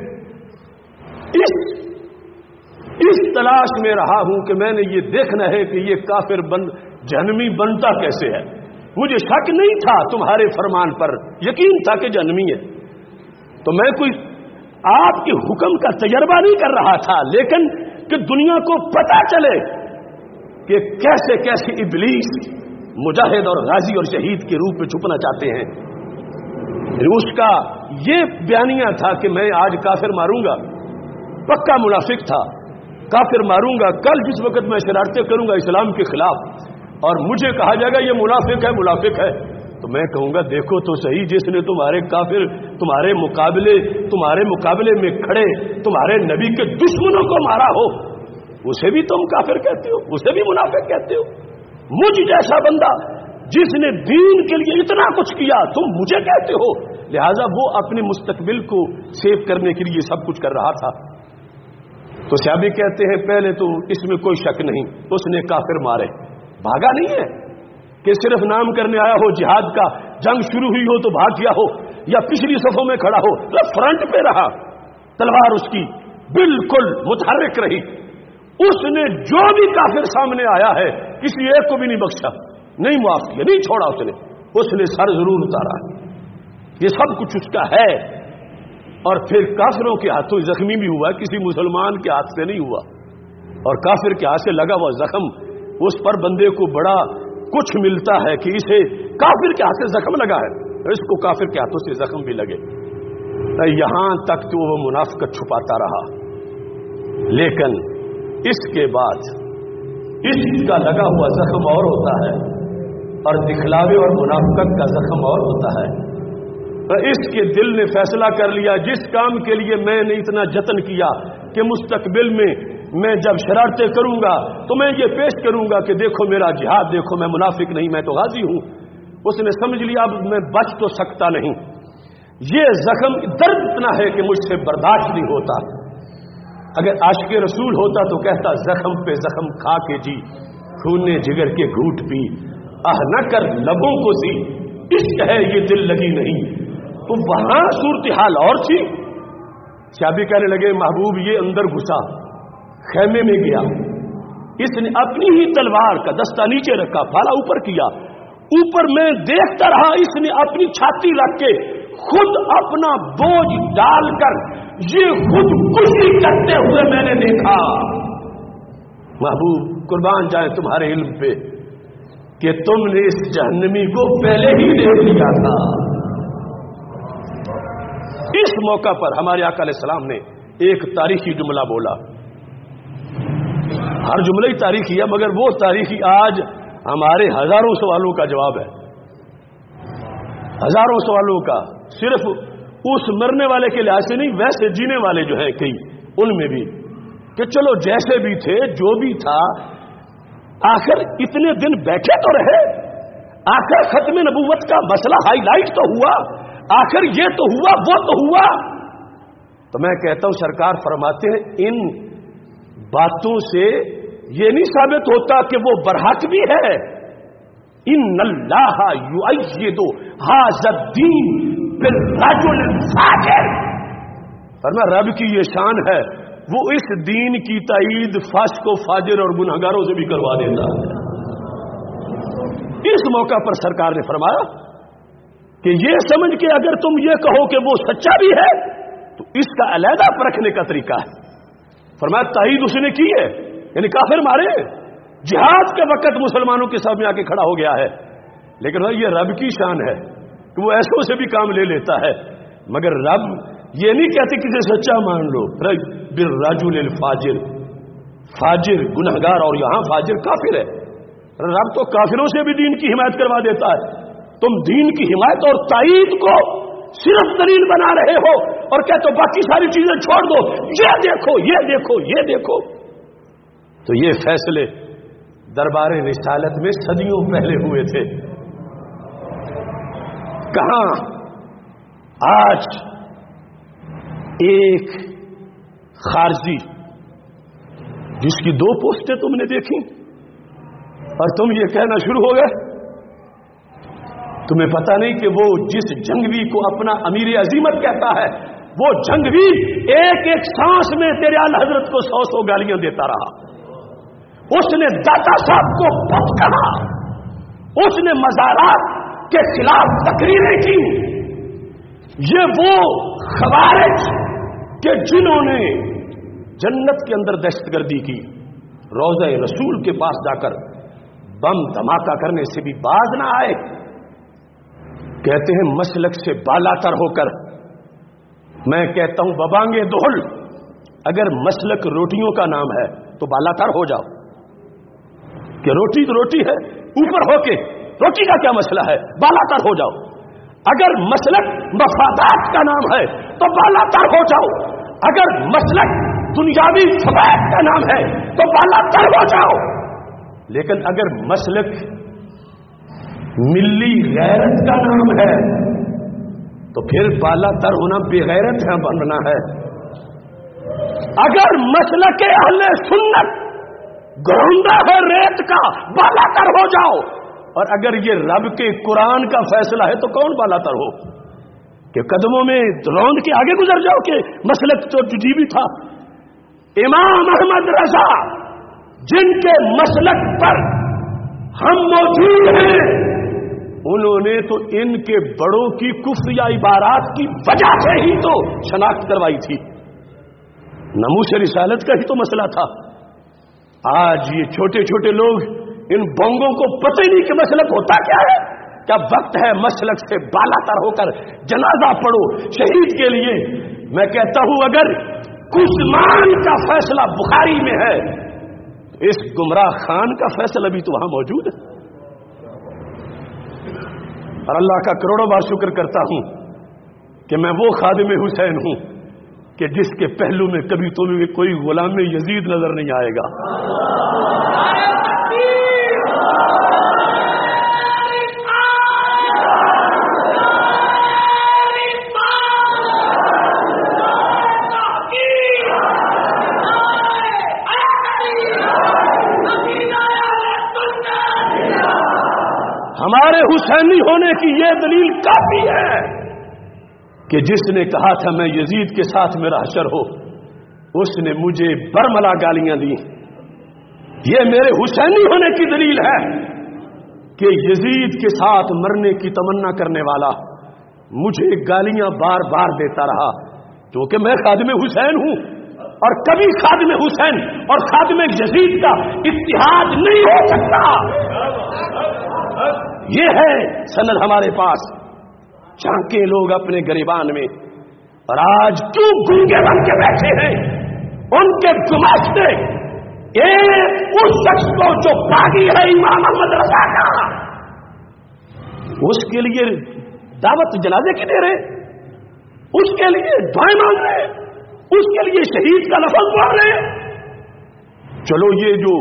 اس تلاش میں رہا ہوں کہ میں نے یہ دیکھنا ہے کہ یہ کافر جہنمی بنتا کیسے ہے. مجھے شک نہیں تھا تمہارے فرمان پر، یقین تھا کہ جہنمی ہے. تو میں کوئی آپ کے حکم کا تجربہ نہیں کر رہا تھا، لیکن کہ دنیا کو پتہ چلے کہ کیسے کیسے ابلیس مجاہد اور غازی اور شہید کے روپ میں چھپنا چاہتے ہیں. اس کا یہ بیانیہ تھا کہ میں آج کافر ماروں گا، پکا منافق تھا، کافر ماروں گا. کل جس وقت میں شرارتیں کروں گا اسلام کے خلاف اور مجھے کہا جائے گا یہ منافق ہے منافق ہے، تو میں کہوں گا دیکھو تو صحیح، جس نے تمہارے کافر تمہارے مقابلے میں کھڑے تمہارے نبی کے دشمنوں کو مارا ہو، اسے بھی تم کافر کہتے ہو، اسے بھی منافق کہتے ہو. مجھ جیسا بندہ جس نے دین کے لیے اتنا کچھ کیا تم مجھے کہتے ہو. لہذا وہ اپنے مستقبل کو سیو کرنے کے لیے سب کچھ کر رہا تھا. تو صحابی کہتے ہیں پہلے تو اس میں کوئی شک نہیں، اس نے کافر مارے، بھاگا نہیں ہے کہ صرف نام کرنے آیا ہو جہاد کا، جنگ شروع ہوئی ہو تو بھاگ گیا ہو یا پچھلی صفوں میں کھڑا ہو، فرنٹ پہ رہا، تلوار اس کی بالکل متحرک رہی. اس نے جو بھی کافر سامنے آیا ہے کسی ایک کو بھی نہیں بخشا، نہیں معاف کیا، نہیں چھوڑا. اس نے سر ضرور اتارا. یہ سب کچھ اس کا ہے. اور پھر کافروں کے ہاتھوں زخمی بھی ہوا، کسی مسلمان کے ہاتھ سے نہیں ہوا. اور کافر کے ہاتھ سے لگا ہوا زخم उस पर बंदे को बड़ा कुछ मिलता है कि इसे काफिर के हाथ से जख्म लगा है, इसको काफिर के हाथों से जख्म भी लगे। यहां तक तो वो मुनाफिकत छुपाता रहा, लेकिन इसके बाद इसका लगा हुआ जख्म और होता है और दिखलावे और मुनाफिकत का जख्म और होता है। इसके दिल ने फैसला कर लिया, जिस काम के लिए मैंने इतना जतन किया कि मुस्तकबिल में मैं जब शरारतें करूंगा तो मैं ये पेश करूंगा कि देखो मेरा जिहाद, देखो मैं मुनाफिक नहीं, मैं तो गाजी हूं। उसने समझ लिया अब मैं बच तो सकता नहीं, ये जख्म दर्द इतना है कि मुझसे बर्दाश्त नहीं होता। अगर आशिक रसूल होता तो कहता जख्म पे जख्म खा के जी, खूने जिगर के घूट पी, आह न कर लबों को सी, इश्क है ये दिल लगी नहीं। तो वहां सूरत हाल और थी। शाबी कहने लगे महबूब ये अंदर घुसा, खेमे में गया, इसने अपनी ही तलवार का दस्ता नीचे रखा, फाला ऊपर किया, ऊपर मैं देखता रहा, इसने अपनी छाती रख के खुद अपना बोझ डालकर ये खुदकुशी करते हुए मैंने देखा। महबूब कुर्बान जाए तुम्हारे इल्म पे कि तुमने इस जहन्नमी को पहले ही देख लिया था। इस मौका पर हमारे आका अलैहिस्सलाम ने एक तारीखी जुमला बोला। हर जुमला ही तारीखी है, मगर वो तारीखी आज हमारे हजारों सवालों का जवाब है, हजारों सवालों का। सिर्फ उस मरने वाले के लिहाज से नहीं, वैसे जीने वाले जो हैं कई, उनमें भी कि चलो जैसे भी थे, जो भी था, आखिर इतने दिन बैठे तो रहे, आखिर खत्म नबूवत का मसला हाईलाइट तो हुआ, आखिर ये तो हुआ, वो तो हुआ। तो मैं कहता हूं सरकार फरमाते हैं इन बातों से ये नहीं साबित होता कि वो बरहक भी है। इन्नल्लाह युअय्यिदु हाज़द्दीन बिर्रजुलिल फाजिर, फरमा रब की ये शान है, वो इस दीन की ताईद फासिक व फाजिर और गुनहगारों से भी करवा देता है। इस मौका पर सरकार ने फरमाया कि ये समझ के अगर तुम ये कहो कि वो सच्चा भी है तो इसका अलहदा परखने का तरीका है। फरमाया ताईद उसने की है, यानी काफिर मारे, जिहाद के वक्त मुसलमानों के सामने आके खड़ा हो गया है, लेकिन ये रब की शान है कि वो ऐसों से भी काम ले लेता है। मगर रब ये नहीं कहते किसी सच्चा मान लो, बिर्रजुलिल फाजिर, फाजिर गुनहगार और यहां फाजिर काफिर है। रब तो काफिरों से भी दीन की हिमायत करवा देता है। तुम दीन की हिमायत और ताईद को सिर्फ दलील बना रहे हो और कहते हो बाकी सारी चीजें छोड़ दो, ये देखो, ये देखो, ये देखो। तो ये फैसले दरबार रिसालत में सदियों पहले हुए थे। कहां आज एक खारजी जिसकी 2 पोस्टें तुमने देखी और तुम ये कहना शुरू हो गए, तुम्हें पता नहीं कि वो जिस जंगवी को अपना अमीर अजीमत कहता है, वो जंगवी एक एक सांस में तेरे आला हजरत को 100 गालियां देता रहा। उसने दाता साहब को बहुत कहा, उसने मज़ारात के खिलाफ तकरीरें की। ये वो खवारिज के जिन्होंने जन्नत के अंदर दहशतगर्दी की, रोज़ा रसूल के पास जाकर बम धमाका करने से भी बाज ना आए। कहते हैं मसलक से बालातर होकर, मैं कहता हूं बबांगे दोहल, अगर मसलक रोटियों का नाम है तो बालातर हो जाओ, कि रोटी तो रोटी है, ऊपर होके रोटी का क्या मसला है, बालातर हो जाओ। अगर मसलक मफादात का नाम है तो बालातर हो जाओ, अगर मसलक दुनियावी फवायद का नाम है तो बालातर हो जाओ। लेकिन अगर मसलक मिल्ली गैरत का नाम है तो फिर बालातर होना बेगैरत है बनना है। अगर मसलक अहले सुन्नत गौंदा है रेत का, बालातर हो जाओ। और अगर ये रब के कुरान का फैसला है तो कौन बालातर हो, कि कदमों में रौंद के आगे गुजर जाओ कि मसलक तो जी भी था। इमाम अहमद रजा जिनके मसलक पर हम मौजूद हैं, उन्होंने तो इनके बड़ों की कुफ्र या इबारात की वजह से ही तो शनाख्त करवाई थी, नमूस रिसालत का ही तो मसला था। आज ये छोटे छोटे लोग ان بونگوں کو پتہ ہی نہیں کہ مسلک ہوتا کیا ہے. کیا وقت ہے مسلک سے بالا تر ہو کر جنازہ پڑھو شہید کے لیے. میں کہتا ہوں اگر عثمان کا فیصلہ بخاری میں ہے تو اس گمراہ خان کا فیصلہ بھی تو وہاں موجود ہے. اور اللہ کا کروڑوں بار شکر کرتا ہوں کہ میں وہ خادم حسین ہوں کہ جس کے پہلو میں کبھی تمہیں کوئی غلام یزید نظر نہیں آئے گا. ہمارے حسینی ہونے کی یہ دلیل کافی ہے کہ جس نے کہا تھا میں یزید کے ساتھ میرا حشر ہو اس نے مجھے برملا گالیاں دی. یہ میرے حسینی ہونے کی دلیل ہے کہ یزید کے ساتھ مرنے کی تمنا کرنے والا مجھے گالیاں بار بار دیتا رہا کیونکہ میں خادم حسین ہوں. اور کبھی خادم حسین اور خادم یزید کا اتحاد نہیں ہو سکتا. یہ ہے سند ہمارے پاس. جھانکے لوگ اپنے گریبان میں اور آج کیوں گنگے بن کے بیٹھے ہیں. ان کے گماشتے ایک اس شخص کو جو باغی ہے امام احمد رضا کا اس کے لیے دعوت جنازے کی دے رہے, اس کے لیے دعائیں مانگ رہے, اس کے لیے شہید کا لفظ بول رہے. چلو یہ جو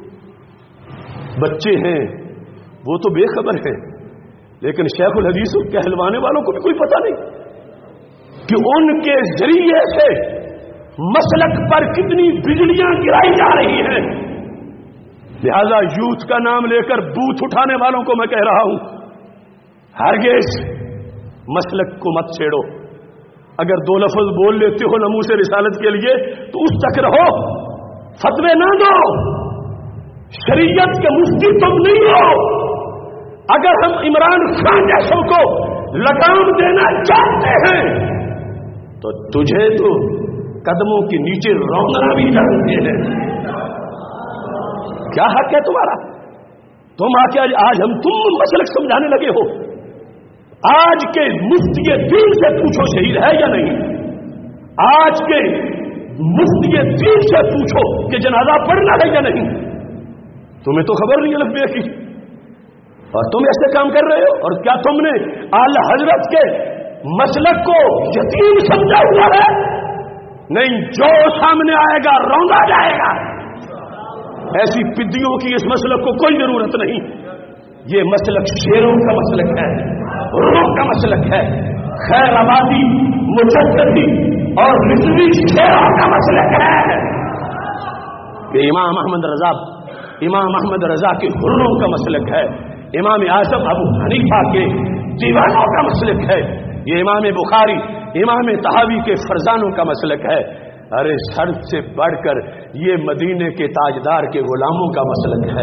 بچے ہیں وہ تو بے خبر ہے لیکن شیخ الحدیث کہلوانے والوں کو بھی کوئی پتہ نہیں کہ ان کے ذریعے سے مسلک پر کتنی بجلیاں گرائی جا رہی ہیں. لہذا یوتھ کا نام لے کر بوتھ اٹھانے والوں کو میں کہہ رہا ہوں ہرگز مسلک کو مت چھیڑو. اگر دو لفظ بول لیتے ہو ناموس رسالت کے لیے تو اس تک رہو, فتوے نہ دو. شریعت کے مفتی تم نہیں ہو. اگر ہم عمران خان جیسوں کو لگام دینا چاہتے ہیں تو تجھے تو قدموں کے نیچے رونا بھی جانتے ہیں. کیا حق ہے تمہارا؟ تم آ کے آج ہم تم مسلک سمجھانے لگے ہو. آج کے مفتی دین سے پوچھو شہید ہے یا نہیں. آج کے مفتی دین سے پوچھو کہ جنازہ پڑھنا ہے یا نہیں. تمہیں تو خبر نہیں ہے لبے کی اور تم ایسے کام کر رہے ہو. اور کیا تم نے اعلی حضرت کے مسلک کو یتیم سمجھا ہوا ہے؟ نہیں, جو سامنے آئے گا روندا جائے گا. ایسی پدیوں کی اس مسلک کو کوئی ضرورت نہیں. یہ مسلک شیروں کا مسلک ہے, روح کا مسلک ہے. خیر آبادی, مجددی اور رضوی شیروں کا مسلک ہے. کہ امام احمد رضا کے حروں کا مسلک ہے. امام اعظم ابو حنیفہ کے دیوانوں کا مسلک ہے. یہ امام بخاری, امام طحاوی کے فرزانوں کا مسلک ہے. ارے سر سے بڑھ کر یہ مدینے کے تاجدار کے غلاموں کا مسلک ہے.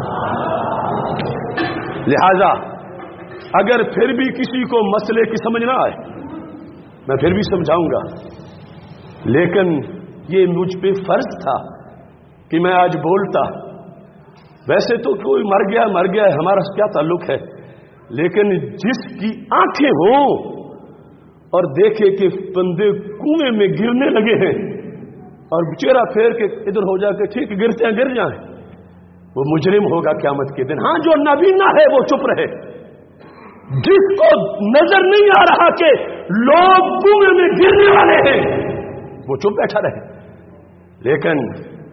لہذا اگر پھر بھی کسی کو مسئلے کی سمجھ نہ آئے میں پھر بھی سمجھاؤں گا, لیکن یہ مجھ پہ فرض تھا کہ میں آج بولتا. ویسے تو کوئی مر گیا ہے, ہمارا کیا تعلق ہے, لیکن جس کی آنکھیں ہوں اور دیکھے کہ بندے کنویں میں گرنے لگے ہیں اور چہرہ پھیر کے ادھر ہو جا کے ٹھیک گرتے ہیں گر جائیں, وہ مجرم ہوگا قیامت کے دن. ہاں, جو نابینا ہے وہ چپ رہے. جس کو نظر نہیں آ رہا کہ لوگ کنویں میں گرنے والے ہیں وہ چپ بیٹھا رہے. لیکن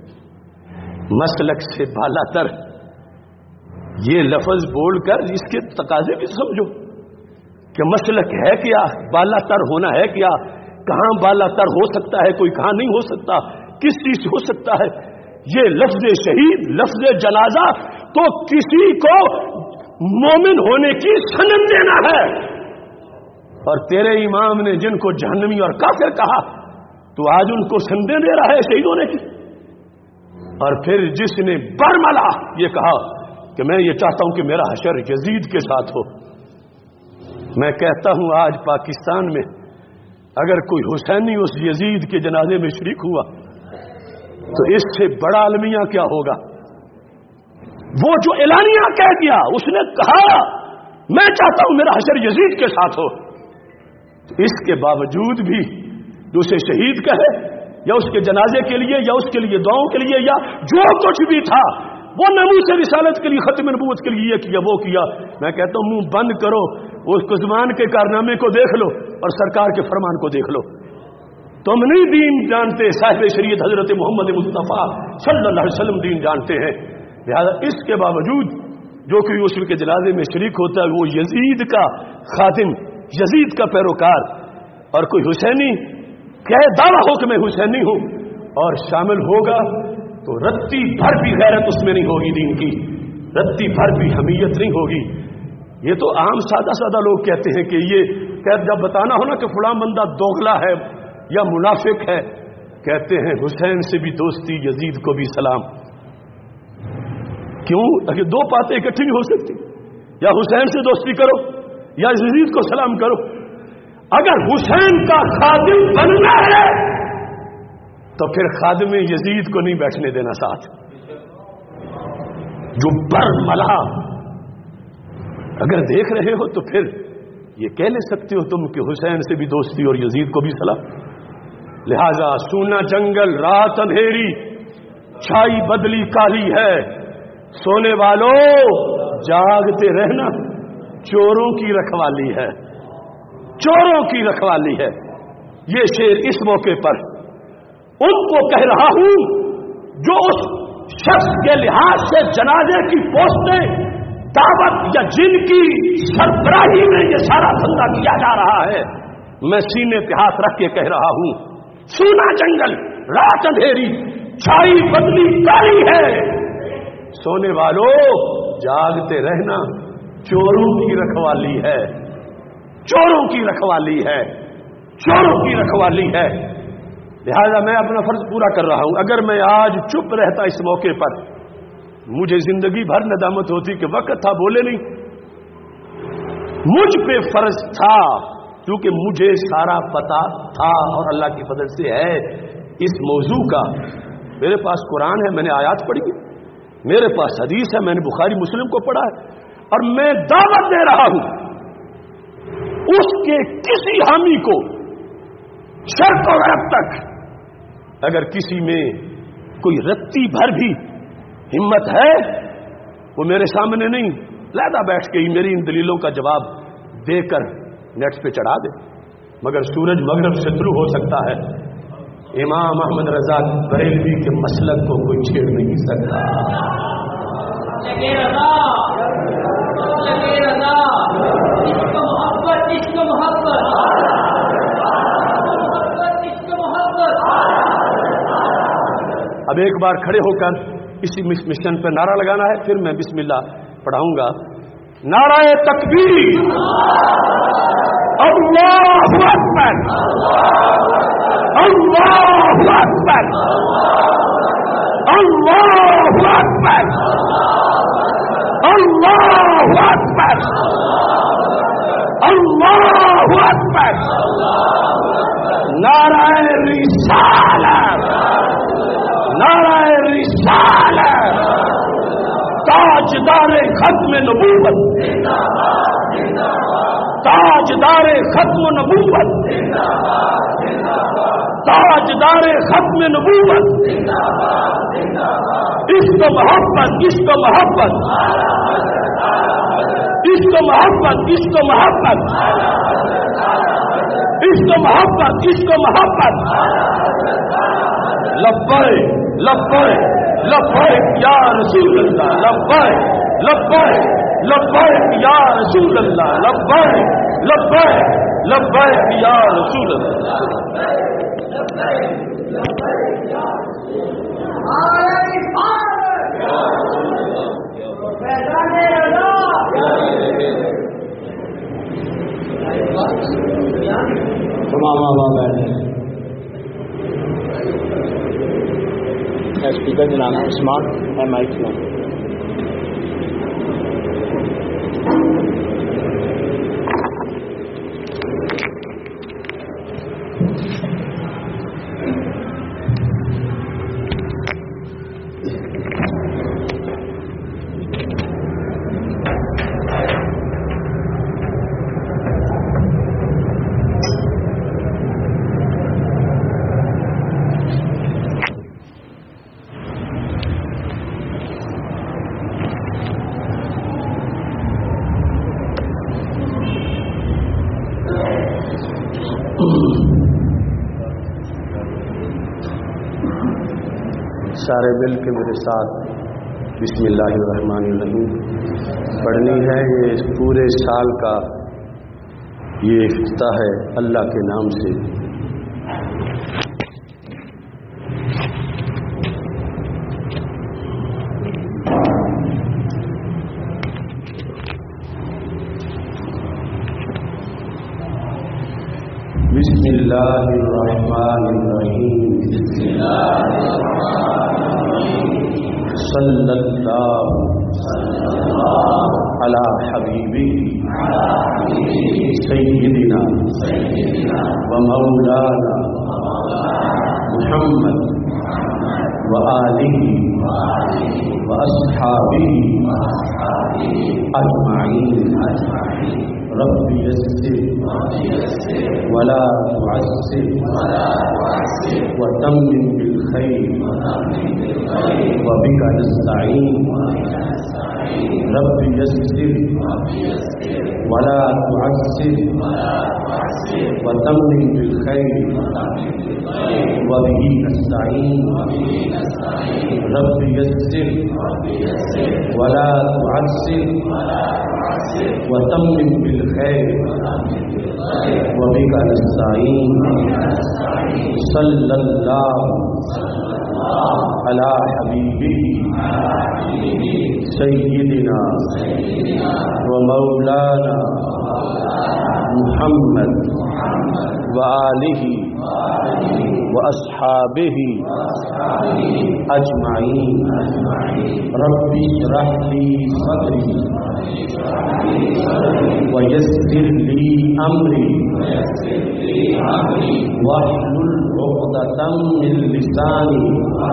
مسلک سے بالا تر یہ لفظ بول کر اس کے تقاضے بھی سمجھو کہ مسلک ہے کیا, بالا تر ہونا ہے کیا, کہاں بالا تر ہو سکتا ہے, کوئی کہاں نہیں ہو سکتا, کس چیز سے ہو سکتا ہے. یہ لفظ شہید, لفظ جنازہ تو کسی کو مومن ہونے کی سند دینا ہے. اور تیرے امام نے جن کو جہنمی اور کافر کہا تو آج ان کو سندیں دے رہا ہے شہید ہونے کی. اور پھر جس نے برملا یہ کہا کہ میں یہ چاہتا ہوں کہ میرا حشر یزید کے ساتھ ہو. میں کہتا ہوں آج پاکستان میں اگر کوئی حسینی اس یزید کے جنازے میں شریک ہوا تو اس سے بڑا المیہ کیا ہوگا. وہ جو اعلانیہ کہہ دیا، اس نے کہا میں چاہتا ہوں میرا حشر یزید کے ساتھ ہو، اس کے باوجود بھی جو اسے شہید کہے یا اس کے جنازے کے لیے یا اس کے لیے دعاؤں کے لیے یا جو کچھ بھی تھا، وہ ناموس رسالت کے لیے، ختم نبوت کے لیے یہ کیا وہ کیا، میں کہتا ہوں منہ بند کرو، اس قزمان کے کارنامے کو دیکھ لو اور سرکار کے فرمان کو دیکھ لو۔ تم نہیں دین جانتے، صاحب شریعت حضرت محمد مصطفیٰ صلی اللہ علیہ وسلم دین جانتے ہیں۔ لہذا اس کے باوجود جو کوئی اس کے جنازے میں شریک ہوتا ہے وہ یزید کا خادم، یزید کا پیروکار، اور کوئی حسینی کہ دعویٰ ہو کہ میں حسینی ہوں اور شامل ہوگا تو رتی بھر بھی غیرت اس میں نہیں ہوگی، دین کی رتی بھر بھی حمیت نہیں ہوگی۔ یہ تو عام سادہ سادہ لوگ کہتے ہیں کہ یہ جب بتانا ہو نا کہ فلاں بندہ دوغلا ہے یا منافق ہے، کہتے ہیں حسین سے بھی دوستی، یزید کو بھی سلام۔ کیوں؟ اگر دو باتیں اکٹھی نہیں ہو سکتی، یا حسین سے دوستی کرو یا یزید کو سلام کرو۔ اگر حسین کا خادم بننا ہے تو پھر خادم یزید کو نہیں بیٹھنے دینا ساتھ، جو برملا اگر دیکھ رہے ہو تو پھر یہ کہہ لے سکتے ہو تم کہ حسین سے بھی دوستی اور یزید کو بھی سلام۔ لہذا سونا جنگل رات اندھیری، چھائی بدلی کالی ہے، سونے والوں جاگتے رہنا، چوروں کی رکھوالی ہے، چوروں کی رکھوالی ہے۔ یہ شعر اس موقع پر ان کو کہہ رہا ہوں جو اس شخص کے لحاظ سے جنازے کی پوسٹیں، دعوت یا جن کی سربراہی میں یہ سارا دھندا کیا جا رہا ہے، میں سینے پہ ہاتھ رکھ کے کہہ رہا ہوں سونا جنگل رات اندھیری، چھائی بدلی کالی ہے، سونے والوں جاگتے رہنا، چوروں کی رکھوالی ہے، چوروں کی رکھوالی ہے، چوروں کی رکھوالی ہے۔ لہذا میں اپنا فرض پورا کر رہا ہوں۔ اگر میں آج چپ رہتا اس موقع پر، مجھے زندگی بھر ندامت ہوتی کہ وقت تھا بولے نہیں۔ مجھ پہ فرض تھا کیونکہ مجھے سارا پتا تھا اور اللہ کی فضل سے ہے اس موضوع کا۔ میرے پاس قرآن ہے، میں نے آیات پڑھی، میرے پاس حدیث ہے، میں نے بخاری مسلم کو پڑھا ہے، اور میں دعوت دے رہا ہوں اس کے کسی حامی کو شرق و غرب تک اگر کسی میں کوئی رتی بھر بھی ہمت ہے وہ میرے سامنے نہیں لیدا بیٹھ کے ہی میری ان دلیلوں کا جواب دے کر نیٹ پہ چڑھا دے، مگر سورج مغرب سے طلوع ہو سکتا ہے، امام احمد رضا بریلوی کے مسلک کو کوئی چھیڑ نہیں سکتا۔ اب ایک بار کھڑے ہو کر اسی مشن پہ نعرہ لگانا ہے، پھر میں بسم اللہ پڑھاؤں گا۔ نعرہ تکبیر، اللہ اکبر، اللہ اکبر، اللہ اکبر، اللہ اکبر، اللہ اکبر، نعرہ رسالت، نعرہ رسالت، تاجدار ختم نبوت، تاجدار ختم نبوت، تاجدار ختم نبوت، عشق محبت، عشق محبت، عشق محبت، عشق محبت، عشق محبت، عشق محبت، لبیک لبیک لبیک یا رسول اللہ، لبیک لبیک لبیک یا رسول اللہ، لبیک لبیک لبیک یا رسول اللہ۔ اسپیکر جلانا، اسمارٹ ہے مائک میں۔ سارے مل کے میرے ساتھ بسم اللہ الرحمن الرحیم پڑھنی ہے۔ یہ پورے سال کا یہ افتتاح ہے اللہ کے نام سے۔ بسم اللہ الرحمن الرحیم صلی اللہ علی حبیبی سیدنا و مولانا محمد و آلہ و اصحابہ اجمعین۔ رب یسر ولا تعسر وتمم بالخير وبك نستعين۔ رب يسر ولا تعسر وتمم بالخير وبه نستعين۔ رب يسر ولا تعسر وتمم بالخير وبك نستعين۔ صلى الله على حبيبه سيدنا ومولانا محمد وآله وأصحابه أجمعين۔ رب اشرح لي صدري ويسر لي أمري واحلل عقدة من لساني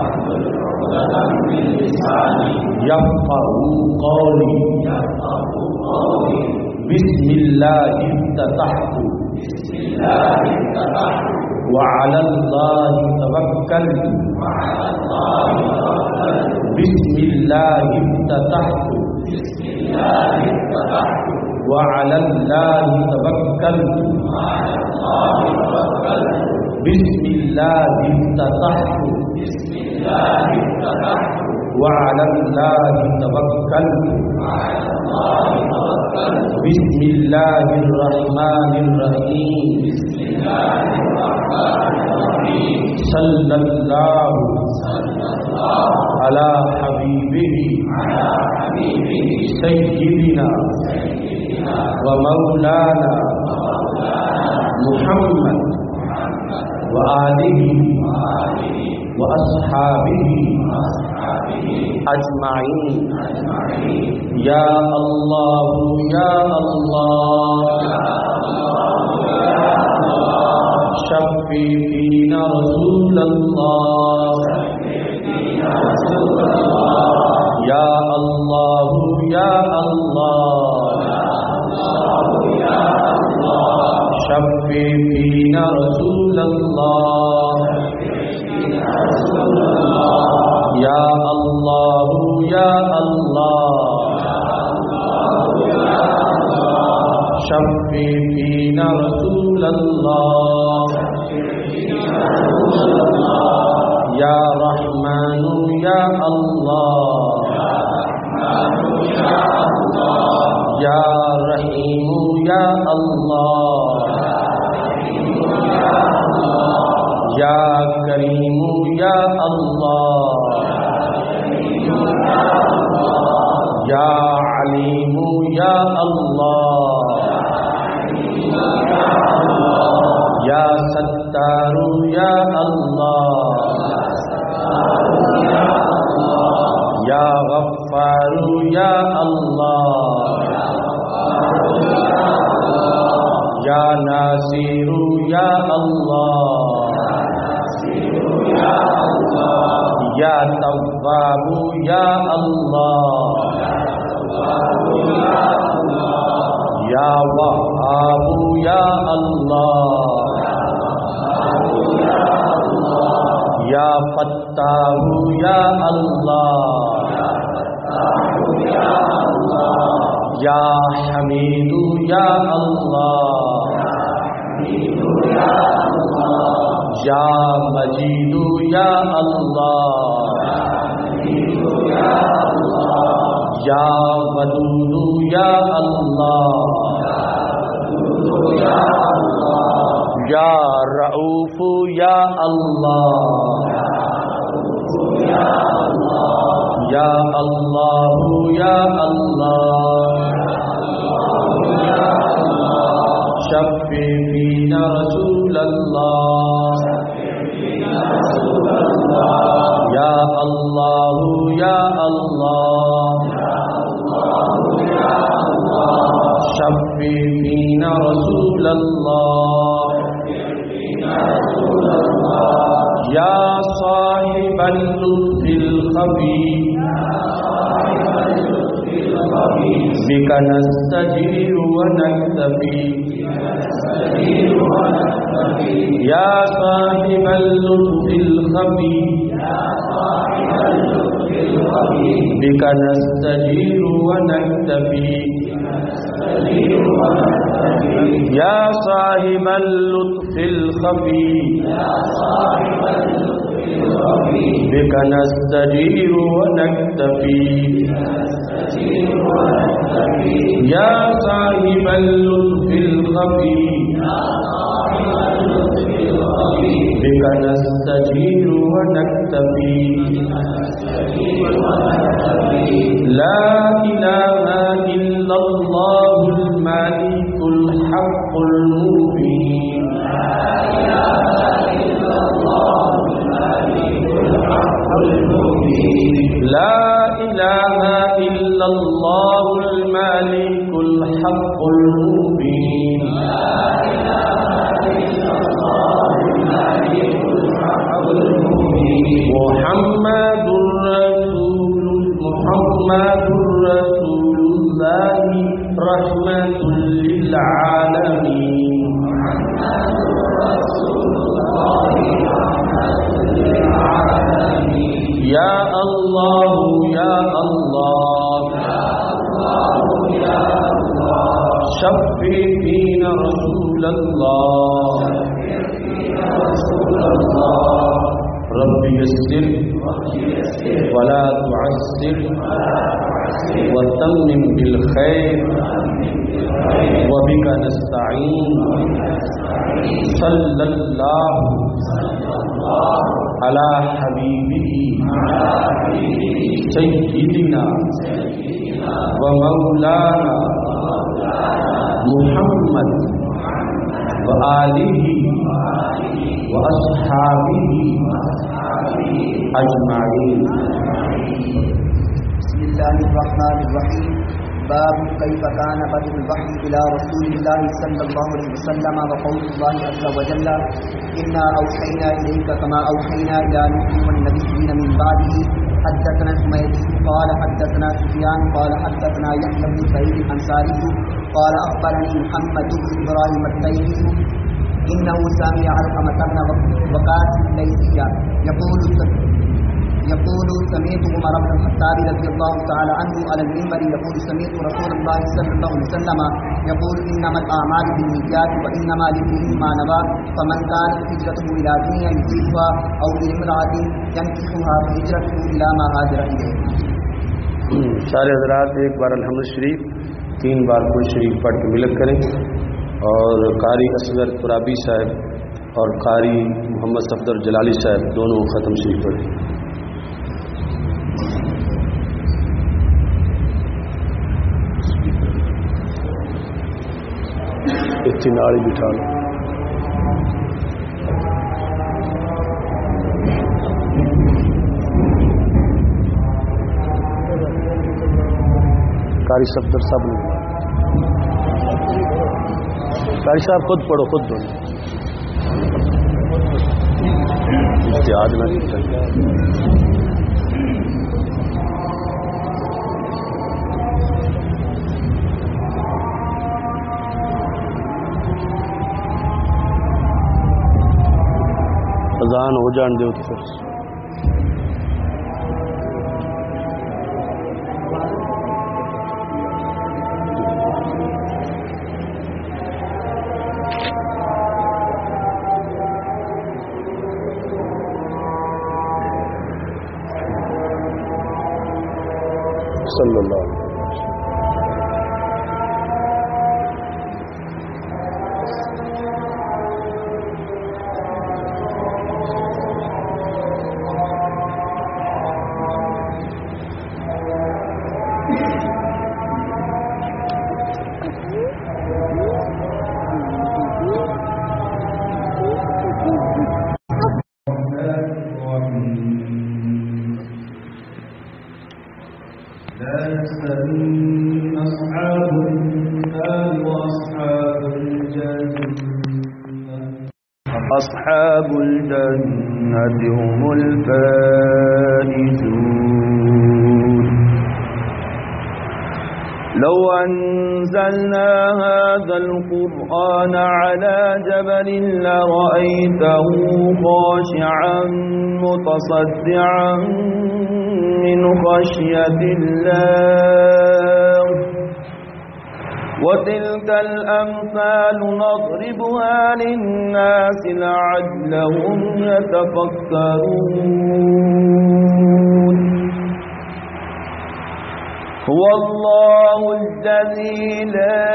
يفقهوا قولي۔ بسم الله افتتحت وعلى الله توكلت۔ بسم الله افتتحت وعلى الله توكلت۔ بسم الله افتتحت وعلى الله توكلت۔ بسم الله الرحمن الرحيم صلى الله على حبيبه سيدنا ومولانا محمد وآله وأصحابه أجمعين۔ يا الله يا الله شفي فينا رسول الله۔ يا الله يا الله شفي فينا رسول الله۔ يا الله يا الله شفي فينا رسول الله۔ يا رحمن يا الله يا رحيم يا الله يا كريم يا الله يا عليم يا الله يا ستار يا الله يا غفار يا الله يا ناصر يا الله يا تواب يا الله يا وهاب يا الله يا فتاح يا الله يا حميد يا الله يا مجيد يا الله یا ودود یا اللہ، یا رؤوف یا اللہ، یا اللہ یا اللہ، شفع فینا رسول اللہ، یا اللہ یا اللہ، شفع فینا رسول اللہ، یا صاحب اللطف الخفی بک نستجیر ونکتفی، یا صاحب اللطف الخفی بک نستجیر ونکتفی، یا صاحب اللطف الخفی بک نستجیر ونکتفی، یا صاحب اللطف الخفی بک نستجیر ونکتفی، لا الہ الا اللہ الملک الحق المبین، لا الہ الا اللہ الملک الحق المبین، محمد رسول اللہ رحمۃ للعالمین، یا اللہ یا اللہ، شفع فینا رسول اللہ، رب یسر ولا تعسر وتمم بالخیر وبک نستعین، صلی اللہ علی حبیبہ سیدنا و مولانا محمد و آلہ و اصحابہ اجمعین۔ بسم اللہ الرحمن الرحیم، باب کیف کان بدء الوحی الی رسول اللہ صلی اللہ علیہ وسلم وقول اللہ عز وجل انا اوحینا الیک کما اوحینا الی نوح والنبیین من بعده، حدثنا حمید قال حدثنا سفیان قال حدثنا یحیی بن سعید الانصاری قال اخبرنی محمد بن ابراہیم التیمی انه سمع علقمة بن وقاص الليثي يقول سمعت عمر بن الخطاب رضي الله تعالى عنه على المنبر يقول سمعت رسول الله صلى الله عليه وسلم يقول انما الاعمال بالنيات وانما لكل ما نوى، فمن كانت هجرته الى دنيا يصيبها او الى امرأة ينكحها فهجرته الى ما هاجر اليه۔ سارے حضرات ایک بار الحمد شریف 3 بار کوئی شریف پڑھ کے ملک کریں، اور قاری اصغر ترابی صاحب اور قاری محمد صفدر جلالی صاحب دونوں ختم شریف پڑھیں۔ اتنی ناڑی بٹھا لو۔ قاری صفدر صاحب نے، قاری صاحب خود پڑھو، خود دو اتحاد نہ کرتا۔ اذان ہو جان دو تو پھر صلی اللہ علیہ وسلم۔ أصحاب الجنة هم الفائزون لو أنزلنا هذا القرآن على جبل لرأيته خاشعا متصدعا من خشية الله وتلك الأمثال نضربها للناس لعلهم يتفكرون هو الله الذي لا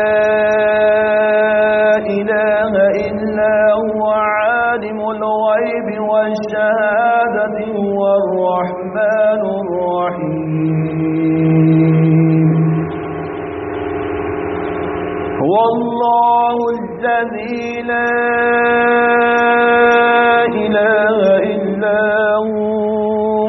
إله إلا هو عالم الغيب والشهادة هو الرحمن الرحيم هو الله الذي لا إله إلا هو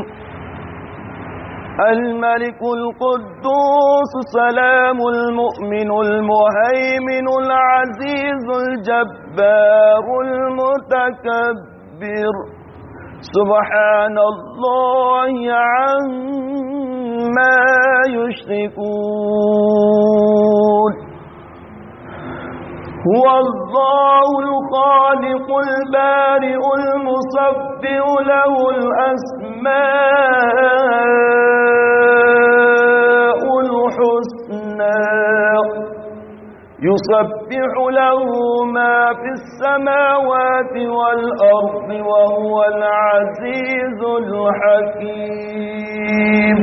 الملك القدوس السلام المؤمن المهيمن العزيز الجبار المتكبر سبحان الله عما يشركون هو الله الخالق البارئ المصبر له الأسماء الحسنى يسبح له ما في السماوات والأرض وهو العزيز الحكيم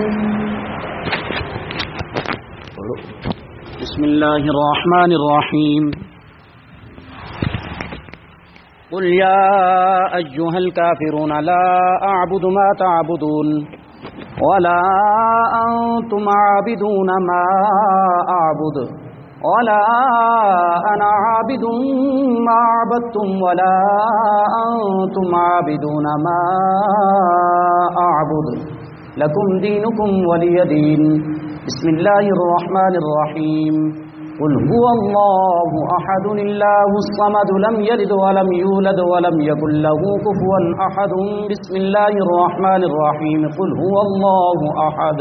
بسم الله الرحمن الرحيم قل يا أيها الكافرون لا أعبد ما تعبدون ولا أنتم عابدون ما أعبد ولا أنا عابد ما عبدتم ولا أنتم عابدون ما أعبد لكم دينكم ولي دين بسم الله الرحمن الرحيم قل هو الله أحد الله الصمد لم يلد ولم يولد ولم يكن له كفوا أحد بسم الله الرحمن الرحيم قل هو الله أحد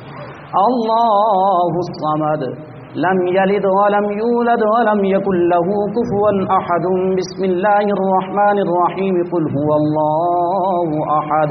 الله الصمد لم يلد ولم يولد ولم يكن له كفوا أحد بسم الله الرحمن الرحيم قل هو الله أحد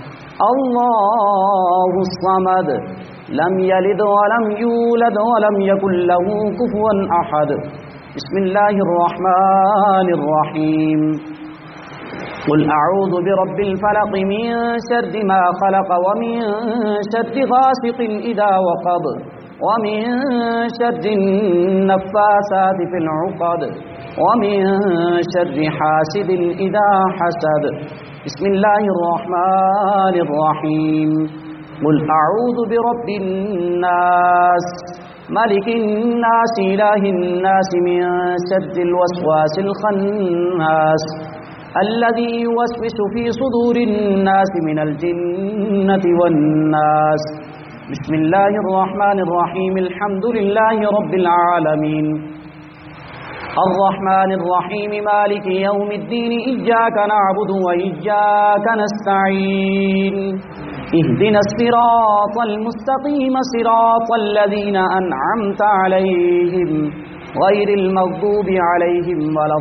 الله الصمد لم يلد ولم يولد ولم يكن له كفوا أحد بسم الله الرحمن الرحيم قل أعوذ برب الفلق من شر ما خلق ومن شر غاسق إذا وقب ومن شر النفاثات في العقد ومن شر حاسد إذا حسد بسم الله الرحمن الرحيم قل أعوذ برب الناس ملك الناس إله الناس من شر الوسواس الخناس الذي يوسوس في صدور الناس من الجنة والناس بسم الله الرحمن الرحيم الحمد لله رب العالمين الرحمن الرحيم مالك يوم الدين إياك نعبد وإياك نستعين اهدنا الصراط المستقيم صراط الذين أنعمت عليهم غير المغضوب عليهم ولا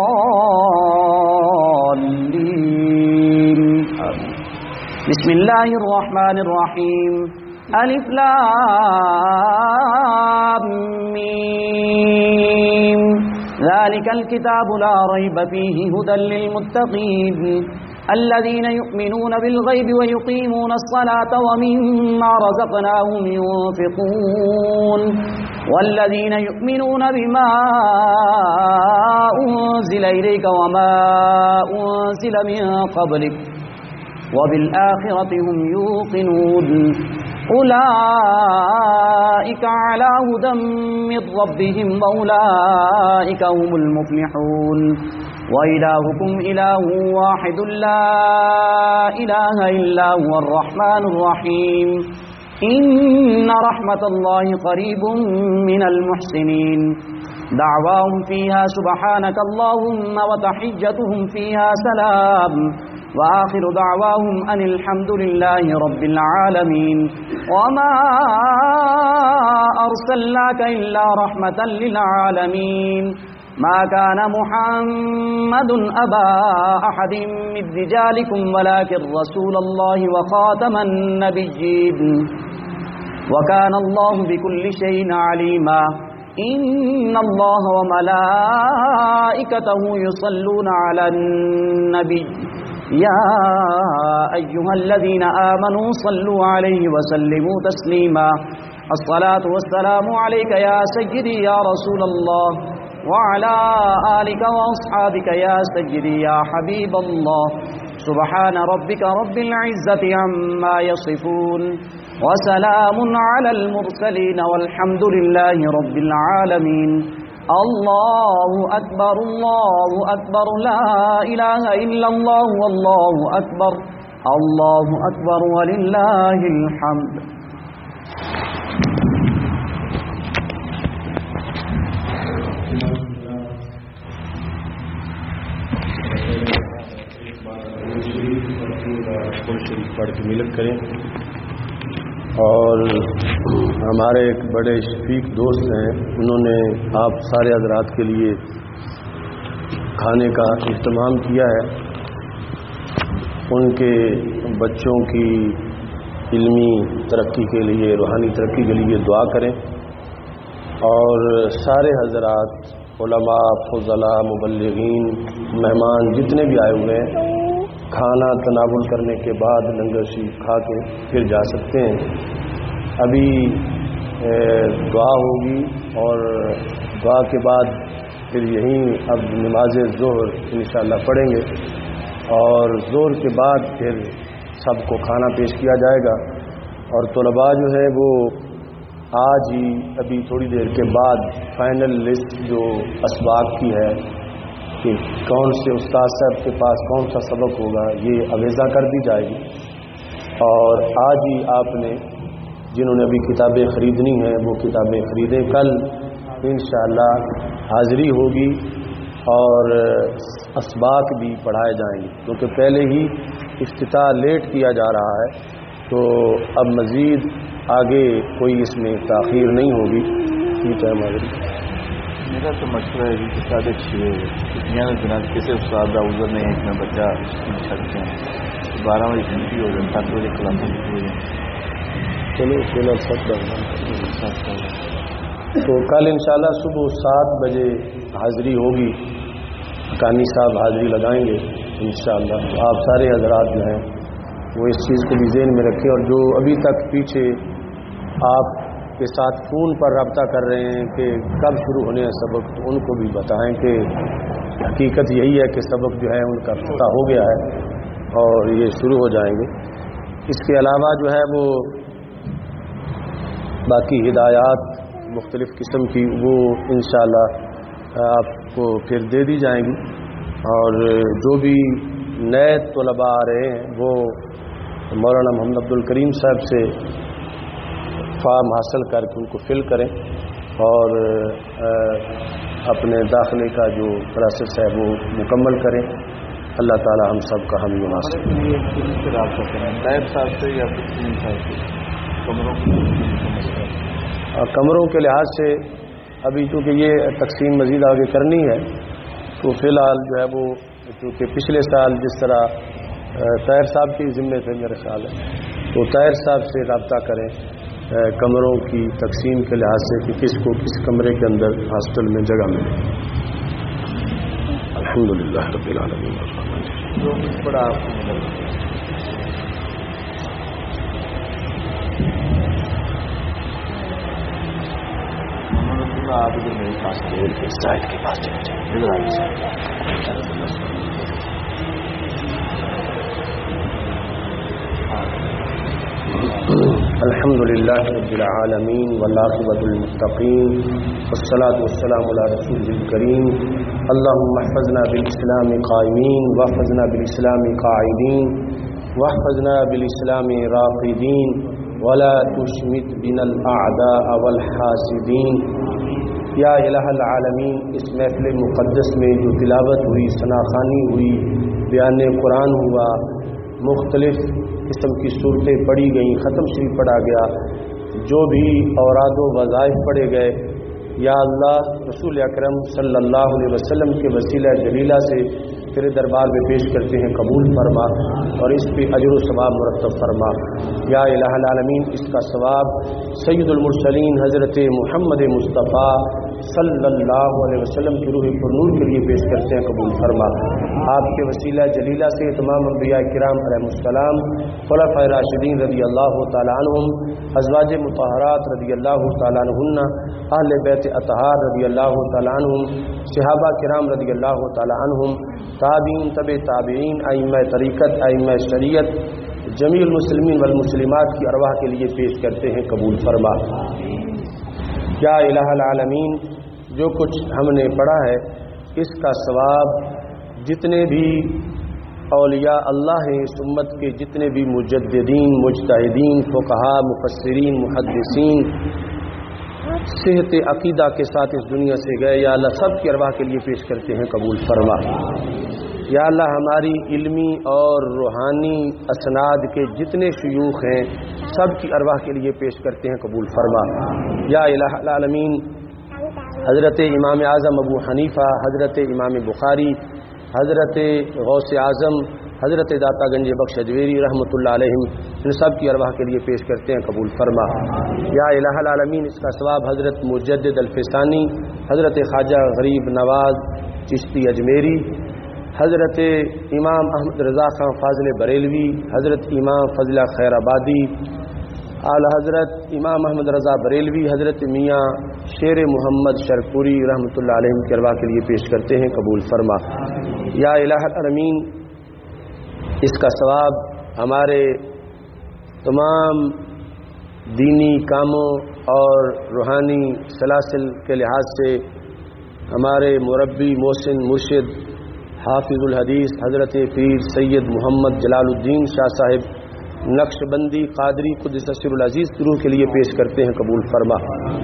الضالين بسم الله الرحمن الرحيم ألف لام ميم ذلك الكتاب لا ريب فيه هدى للمتقين الذين يؤمنون بالغيب ويقيمون الصلاة ومما رزقناهم ينفقون والذين يؤمنون بما أنزل إليك وما أنزل من قبلك وبالآخرة هم يوقنون أولئك على هدى من ربهم وأولئك هم المفلحون وإلهكم إله واحد لا إله إلا هو الرحمن الرحيم إن رحمة الله قريب من المحسنين دعواهم فيها سبحانك اللهم وتحيتهم فيها سلام وآخر دعواهم أن الحمد لله رب العالمين وما أرسلناك إلا رحمة للعالمين ما كان محمد أبا أحد من رجالكم ولكن رسول الله وخاتم النبيين وكان الله بكل شيء عليما إن الله وملائكته يصلون على النبي يا أيها الذين آمنوا صلوا عليه وسلموا تسليما الصلاة والسلام عليك يا سيدي يا رسول الله وعلى آلك وأصحابك يا سيدي يا حبيب الله سبحان ربك رب العزة عما يصفون وسلام على المرسلين والحمد لله رب العالمين الله أكبر لا إله إلا الله والله أكبر ولله الحمد. پڑھ کے ملت کریں. اور ہمارے ایک بڑے شفیق دوست ہیں, انہوں نے آپ سارے حضرات کے لیے کھانے کا اہتمام کیا ہے. ان کے بچوں کی علمی ترقی کے لیے, روحانی ترقی کے لیے دعا کریں. اور سارے حضرات, علماء, فضلاء, مبلغین, مہمان جتنے بھی آئے ہوئے ہیں, کھانا تناول کرنے کے بعد لنگر شریف کھا کے پھر جا سکتے ہیں. ابھی دعا ہوگی اور دعا کے بعد پھر یہیں اب نماز ظہر انشاءاللہ پڑھیں گے, اور ظہر کے بعد پھر سب کو کھانا پیش کیا جائے گا. اور طلباء جو ہے وہ آج ہی ابھی تھوڑی دیر کے بعد فائنل لسٹ جو اسباق کی ہے کہ کون سے استاد صاحب کے پاس کون سا سبق ہوگا, یہ اویزہ کر دی جائے گی. اور آج ہی آپ نے جنہوں نے ابھی کتابیں خریدنی ہیں وہ کتابیں خریدیں. کل انشاءاللہ حاضری ہوگی اور اسباق بھی پڑھائے جائیں گے, کیونکہ پہلے ہی افتتاح لیٹ کیا جا رہا ہے, تو اب مزید آگے کوئی اس میں تاخیر نہیں ہوگی. ٹھیک ہے حاضری. میرا تو مشورہ ہے کہ ساتھ اچھی ہے دنیا میں بنا کسی استاد کا عذر نہیں ہے اتنا بچہ چھڑتے ہیں 12 بجے چھٹی ہو جائے 7 بجے کلاسیں چھٹی ہو جائیں. چلو تو کل انشاءاللہ صبح 7 بجے حاضری ہوگی. حقانی صاحب حاضری لگائیں گے انشاءاللہ. آپ سارے حضرات جو ہیں وہ اس چیز کو بھی ذہن میں رکھیں, اور جو ابھی تک پیچھے آپ کے ساتھ فون پر رابطہ کر رہے ہیں کہ کب شروع ہونے ہیں سبق, ان کو بھی بتائیں کہ حقیقت یہی ہے کہ سبق جو ہے ان کا افتتاح ہو گیا ہے اور یہ شروع ہو جائیں گے. اس کے علاوہ جو ہے وہ باقی ہدایات مختلف قسم کی وہ انشاءاللہ آپ کو پھر دے دی جائیں گی. اور جو بھی نئے طلباء آ رہے ہیں وہ مولانا محمد عبد الکریم صاحب سے فارم حاصل کر کے ان کو فل کریں, اور اپنے داخلے کا جو پروسیس ہے وہ مکمل کریں. اللہ تعالی ہم سب کا حامی و ناصر. کمروں کے لحاظ سے ابھی چونکہ یہ تقسیم مزید آگے کرنی ہے, تو فی الحال جو ہے وہ چونکہ پچھلے سال جس طرح طاہر صاحب کے ذمے تھے میرے خیال ہے, تو طاہر صاحب سے رابطہ کریں کمروں کی تقسیم کے لحاظ سے کہ کس کو کس کمرے کے اندر ہاسٹل میں جگہ ملے. الحمدللہ رب العالمین. آپ ادھر میرے پاس سائڈ کے پاس ادھر آئیے. الحمد للہ رب العالمین والعاقبۃ للمتقین والصلاة والسلام علی رسول الکریم اللہم احفظنا بالاسلام قائمین واحفظنا بالاسلام قاعدین واحفظنا بالاسلام راقدین ولا تشمت بنا الاعداء والحاسدین۔ یا الہ العالمین، اس محفل مقدس میں جو تلاوت ہوئی، ثناخوانی ہوئی، بیان قرآن ہوا، مختلف قسم کی صورتیں پڑھی گئیں، ختم شریف پڑھا گیا، جو بھی اوراد و وظائف پڑھے گئے، یا اللہ رسول اکرم صلی اللہ علیہ وسلم کے وسیلہ جلیلہ سے تیرے دربار میں پیش کرتے ہیں، قبول فرما اور اس پہ اجر و ثواب مرتب فرما۔ یا الہ العالمین، اس کا ثواب سید المرسلین حضرت محمد مصطفیٰ صلی اللہ علیہ وسلم کی روح پر نور کے لیے پیش کرتے ہیں، قبول فرما۔ آپ کے وسیلہ جلیلہ سے تمام انبیاء کرام علیہ السلام، خلفائے راشدین رضی اللہ تعالیٰ عنہم، ازواج مطہرات رضی اللہ تعالیٰ عنہن، اہل بیت اطہار رضی اللہ تعالیٰ عنہم، صحابہ کرام رضی اللہ تعالیٰ عنہم، تابعین، تبع تابعین، ائمہ طریقت، ائمہ شریعت، جمیع المسلمین والمسلمات کی ارواح کے لیے پیش کرتے ہیں، قبول فرما۔ یا الہ العالمین، جو کچھ ہم نے پڑھا ہے اس کا ثواب جتنے بھی اولیاء اللہ ہیں، اس امت کے جتنے بھی مجددین، مجتہدین، فقہاء، مفسرین، محدثین صحت عقیدہ کے ساتھ اس دنیا سے گئے، یا اللہ سب کی ارواح کے لیے پیش کرتے ہیں، قبول فرما۔ یا اللہ ہماری علمی اور روحانی اسناد کے جتنے شیوخ ہیں سب کی ارواح کے لیے پیش کرتے ہیں، قبول فرما۔ یا الہ العالمین، حضرت امام اعظم ابو حنیفہ، حضرت امام بخاری، حضرت غوث اعظم، حضرت داتا گنج بخش اجویری رحمۃ اللہ علیہم، ان سب کی ارواح کے لیے پیش کرتے ہیں، قبول فرما۔ یا الہ العالمین، اس کا ثواب حضرت مجدد الفسانی، حضرت خواجہ غریب نواز چشتی اجمیری، حضرت امام احمد رضا خان فاضل بریلوی، حضرت امام فضلہ خیر آبادی، اعلی حضرت امام احمد رضا بریلوی، حضرت میاں شیر محمد شرپوری رحمۃ اللہ علیہ کی ارواح کے لیے پیش کرتے ہیں، قبول فرما۔ یا الہ العالمین، اس کا ثواب ہمارے تمام دینی کاموں اور روحانی سلاسل کے لحاظ سے ہمارے مربی، محسن، مرشد، حافظ الحدیث حضرت پیر سید محمد جلال الدین شاہ صاحب نقش بندی قادری قدس سر العزیز کی روح کے لیے پیش کرتے ہیں، قبول فرما۔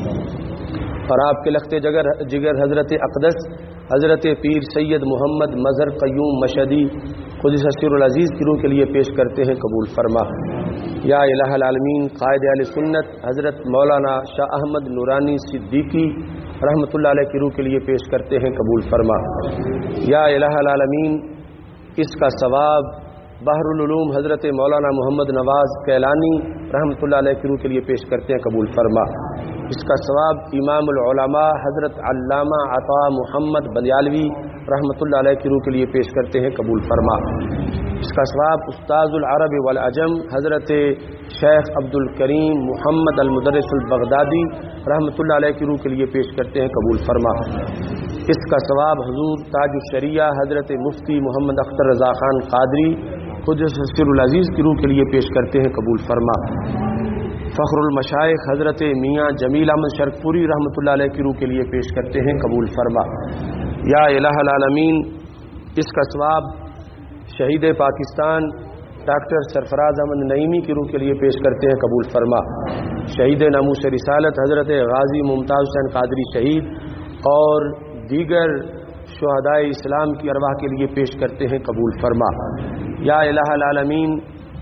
اور آپ کے لخت جگر حضرت اقدس حضرت پیر سید محمد مظہر قیوم مشہدی قدس سر العزیز کی روح کے لیے پیش کرتے ہیں، قبول فرما۔ یا الہ العالمین، قائد اہل سنت حضرت مولانا شاہ احمد نورانی صدیقی رحمۃ اللہ علیہ کی روح کے لیے پیش کرتے ہیں، قبول فرما۔ یا الہ العالمین، اس کا ثواب بحر العلوم حضرت مولانا محمد نواز کیلانی رحمۃ اللہ علیہ کی روح کے لیے پیش کرتے ہیں، قبول فرما۔ اس کا ثواب امام العلماء حضرت علامہ عطا محمد بلیالوی رحمۃ اللہ علیہ کی روح کے لیے پیش کرتے ہیں، قبول فرما۔ اس کا ثواب استاذ العرب والعجم حضرت شیخ عبد الکریم محمد المدرس البغدادی رحمۃ اللہ علیہ کی روح کے لیے پیش کرتے ہیں، قبول فرما۔ اس کا ثواب حضور تاج الشریعہ حضرت مفتی محمد اختر رضا خان قادری قدس سر العزیز کی روح کے لیے پیش کرتے ہیں، قبول فرما۔ فخر المشائخ حضرت میاں جمیل احمد شرپوری رحمۃ اللہ علیہ کی روح کے لیے پیش کرتے ہیں، قبول فرما۔ یا الہ العالمین، اس کا ثواب شہید پاکستان ڈاکٹر سرفراز احمد نعیمی کی روح کے لیے پیش کرتے ہیں، قبول فرما۔ شہید ناموس رسالت حضرت غازی ممتاز حسین قادری شہید اور دیگر شہدائے اسلام کی ارواح کے لیے پیش کرتے ہیں، قبول فرما۔ یا الہ العالمین،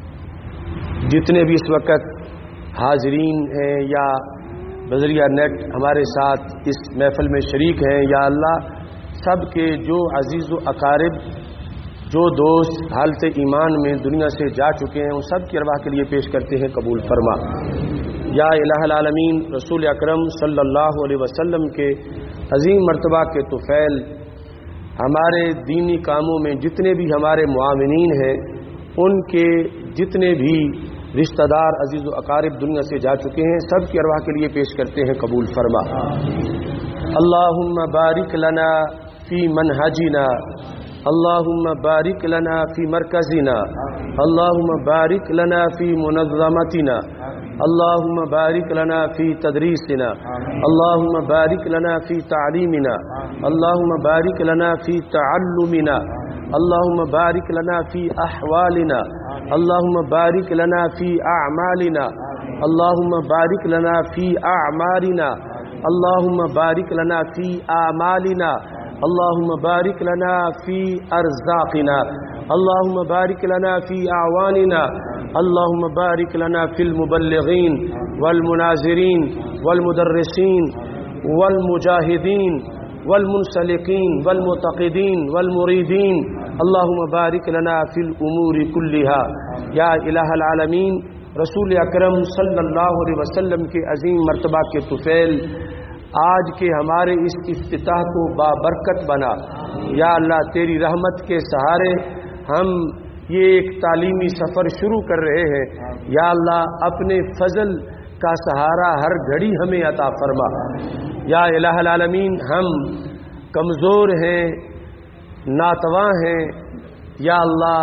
جتنے بھی اس وقت حاضرین ہیں یا بذریعہ نیٹ ہمارے ساتھ اس محفل میں شریک ہیں، یا اللہ سب کے جو عزیز و اقارب، جو دوست حالت ایمان میں دنیا سے جا چکے ہیں، ان سب کی ارواح کے لیے پیش کرتے ہیں، قبول فرما۔ یا الہ العالمین، رسول اکرم صلی اللہ علیہ وسلم کے عظیم مرتبہ کے طفیل ہمارے دینی کاموں میں جتنے بھی ہمارے معاونین ہیں، ان کے جتنے بھی رشتہ دار عزیز و اقارب دنیا سے جا چکے ہیں، سب کی ارواح کے لیے پیش کرتے ہیں، قبول فرما۔ اللہم بارک لنا فی منہجنا، اللہم بارک لنا فی مرکزنا، اللہم بارک لنا فی منظمتنا، اللهم بارك لنا في تدريسنا، اللهم بارك لنا في تعليمنا، اللهم بارك لنا في تعلمنا، اللهم بارك لنا في أحوالنا، اللهم بارك لنا في أعمالنا، اللهم بارك لنا في أعمارنا، اللهم بارك لنا في آمالنا، اللهم بارك لنا في أرزاقنا، اللهم بارك لنا في أعواننا، اللهم بارك لنا في المبلغين والمناظرين والمدرسين والمجاهدين والمنسلقين والمعتقدين والمريدين، اللهم بارك لنا في الأمور كلها یا الہ العالمین۔ رسول اکرم صلی اللہ علیہ وسلم کے عظیم مرتبہ کے طفیل آج کے ہمارے اس افتتاح کو بابرکت بنا۔ یا اللہ تیری رحمت کے سہارے ہم یہ ایک تعلیمی سفر شروع کر رہے ہیں، یا اللہ اپنے فضل کا سہارا ہر گھڑی ہمیں عطا فرما۔ یا الہ العالمین ہم کمزور ہیں، ناتواں ہیں، یا اللہ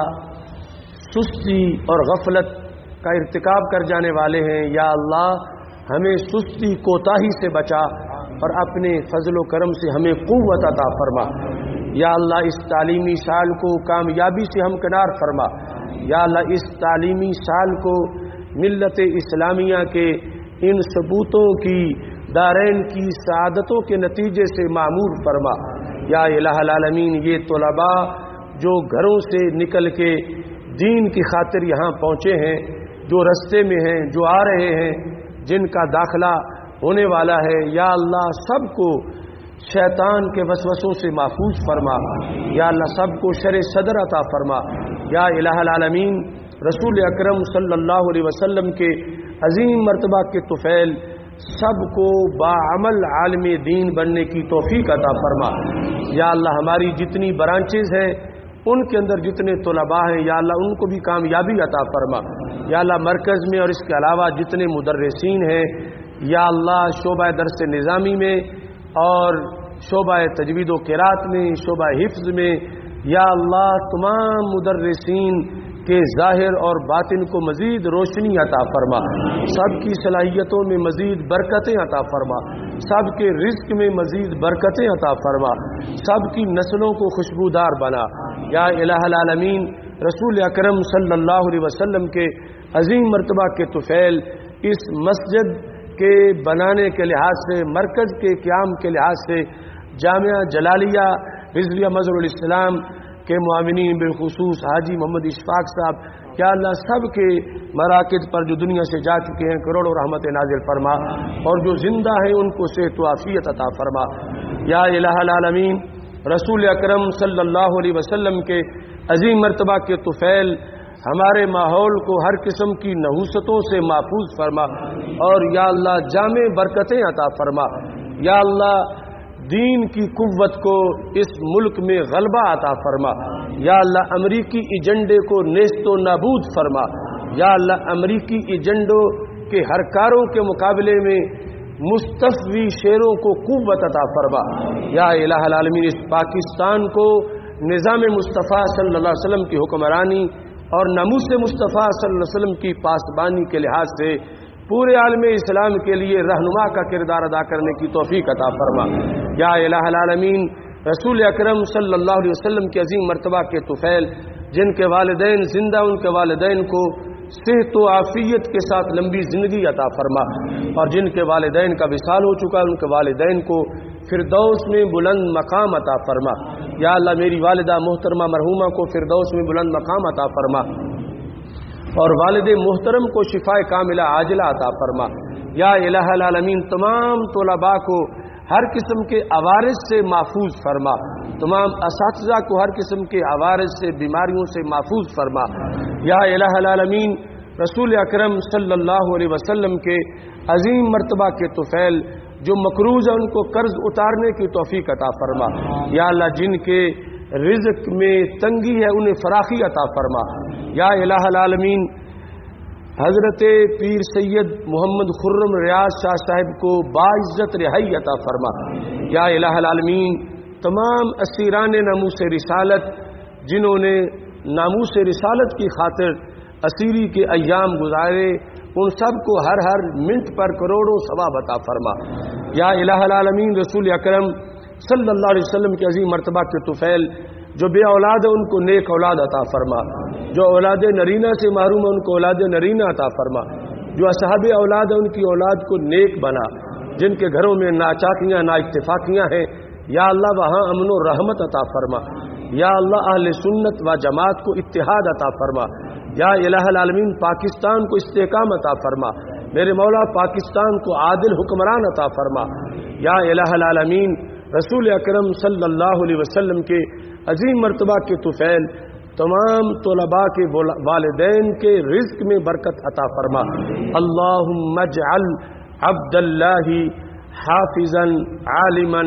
سستی اور غفلت کا ارتکاب کر جانے والے ہیں، یا اللہ ہمیں سستی کوتاہی سے بچا اور اپنے فضل و کرم سے ہمیں قوت عطا فرما۔ یا اللہ اس تعلیمی سال کو کامیابی سے ہمکنار فرما۔ یا اللہ اس تعلیمی سال کو ملت اسلامیہ کے ان ثبوتوں کی دارین کی سعادتوں کے نتیجے سے معمور فرما۔ یا الہ العالمین یہ طلباء جو گھروں سے نکل کے دین کی خاطر یہاں پہنچے ہیں، جو رستے میں ہیں، جو آ رہے ہیں، جن کا داخلہ ہونے والا ہے، یا اللہ سب کو شیطان کے وسوسوں سے محفوظ فرما۔ یا اللہ سب کو شر صدر عطا فرما۔ یا الہ العالمین رسول اکرم صلی اللہ علیہ وسلم کے عظیم مرتبہ کے طفیل سب کو باعمل عالم دین بننے کی توفیق عطا فرما۔ یا اللہ ہماری جتنی برانچز ہیں ان کے اندر جتنے طلباء ہیں، یا اللہ ان کو بھی کامیابی عطا فرما۔ یا اللہ مرکز میں اور اس کے علاوہ جتنے مدرسین ہیں، یا اللہ شعبہ درس نظامی میں اور شعبہ تجوید و قرات میں، شعبہ حفظ میں، یا اللہ تمام مدرسین کے ظاہر اور باطن کو مزید روشنی عطا فرما، سب کی صلاحیتوں میں مزید برکتیں عطا فرما، سب کے رزق میں مزید برکتیں عطا فرما، سب کی نسلوں کو خوشبودار بنا۔ یا الہ العالمین رسول اکرم صلی اللہ علیہ وسلم کے عظیم مرتبہ کے طفیل اس مسجد کے بنانے کے لحاظ سے، مرکز کے قیام کے لحاظ سے، جامعہ جلالیہ رضویہ مظہر الاسلام کے معاونین بالخصوص حاجی محمد اشفاق صاحب، یا اللہ سب کے مراکز پر جو دنیا سے جا چکے ہیں کروڑوں رحمت نازل فرما، اور جو زندہ ہیں ان کو صحت و عافیت عطا فرما۔ یا الہ العالمین رسول اکرم صلی اللہ علیہ وسلم کے عظیم مرتبہ کے طفیل ہمارے ماحول کو ہر قسم کی نحوستوں سے محفوظ فرما، اور یا اللہ جامع برکتیں عطا فرما۔ یا اللہ دین کی قوت کو اس ملک میں غلبہ عطا فرما۔ یا اللہ امریکی ایجنڈے کو نیست و نابود فرما۔ یا اللہ امریکی ایجنڈوں کے ہرکاروں کے مقابلے میں مستفوی شیروں کو قوت عطا فرما۔ یا الہ العالمین اس پاکستان کو نظام مصطفیٰ صلی اللہ علیہ وسلم کی حکمرانی اور ناموس مصطفیٰ صلی اللہ علیہ وسلم کی پاسبانی کے لحاظ سے پورے عالم اسلام کے لیے رہنما کا کردار ادا کرنے کی توفیق عطا فرما۔ یا الہ العالمین رسول اکرم صلی اللہ علیہ وسلم کے عظیم مرتبہ کے طفیل جن کے والدین زندہ، ان کے والدین کو صحت و عافیت کے ساتھ لمبی زندگی عطا فرما، اور جن کے والدین کا وصال ہو چکا ان کے والدین کو فردوس میں بلند مقام عطا فرما۔ یا اللہ میری والدہ محترمہ مرحومہ کو فردوس میں بلند مقام عطا فرما، اور والد محترم کو شفاء کاملہ عاجلہ عطا فرما۔ یا الہ العالمین تمام طلباء کو ہر قسم کے عوارض سے محفوظ فرما، تمام اساتذہ کو ہر قسم کے عوارض سے، بیماریوں سے محفوظ فرما۔ یا الہ العالمین رسول اکرم صلی اللہ علیہ وسلم کے عظیم مرتبہ کے طفیل جو مقروض ہیں ان کو قرض اتارنے کی توفیق عطا فرما۔ یا اللہ جن کے رزق میں تنگی ہے انہیں فراخی عطا فرما۔ یا الہ العالمین حضرت پیر سید محمد خرم ریاض شاہ صاحب کو باعزت رہائی عطا فرما۔ یا الہ العالمین تمام اسیران ناموس رسالت جنہوں نے ناموس رسالت کی خاطر اسیری کے ایام گزارے ان سب کو ہر منٹ پر کروڑوں ثواب عطا فرما۔ یا الہ العالمین رسول اکرم صلی اللہ علیہ وسلم کے عظیم مرتبہ کے طفیل جو بے اولاد ہے ان کو نیک اولاد عطا فرما، جو اولاد نرینہ سے محروم ہے ان کو اولاد نرینہ عطا فرما، جو اصحاب اولاد ہے ان کی اولاد کو نیک بنا، جن کے گھروں میں ناچاکیاں نا اتفاقیاں ہیں یا اللہ وہاں امن و رحمت عطا فرما۔ یا اللہ اہل سنت و جماعت کو اتحاد عطا فرما۔ یا الہ العالمین پاکستان کو استحکام عطا فرما، میرے مولا پاکستان کو عادل حکمران عطا فرما۔ یا الہ العالمین رسول اکرم صلی اللہ علیہ وسلم کے عظیم مرتبہ کے طفیل تمام طلباء کے والدین کے رزق میں برکت عطا فرما۔ اللہم اجعل عبد اللہ حافظا عالما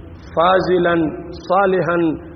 فاضلا صالحا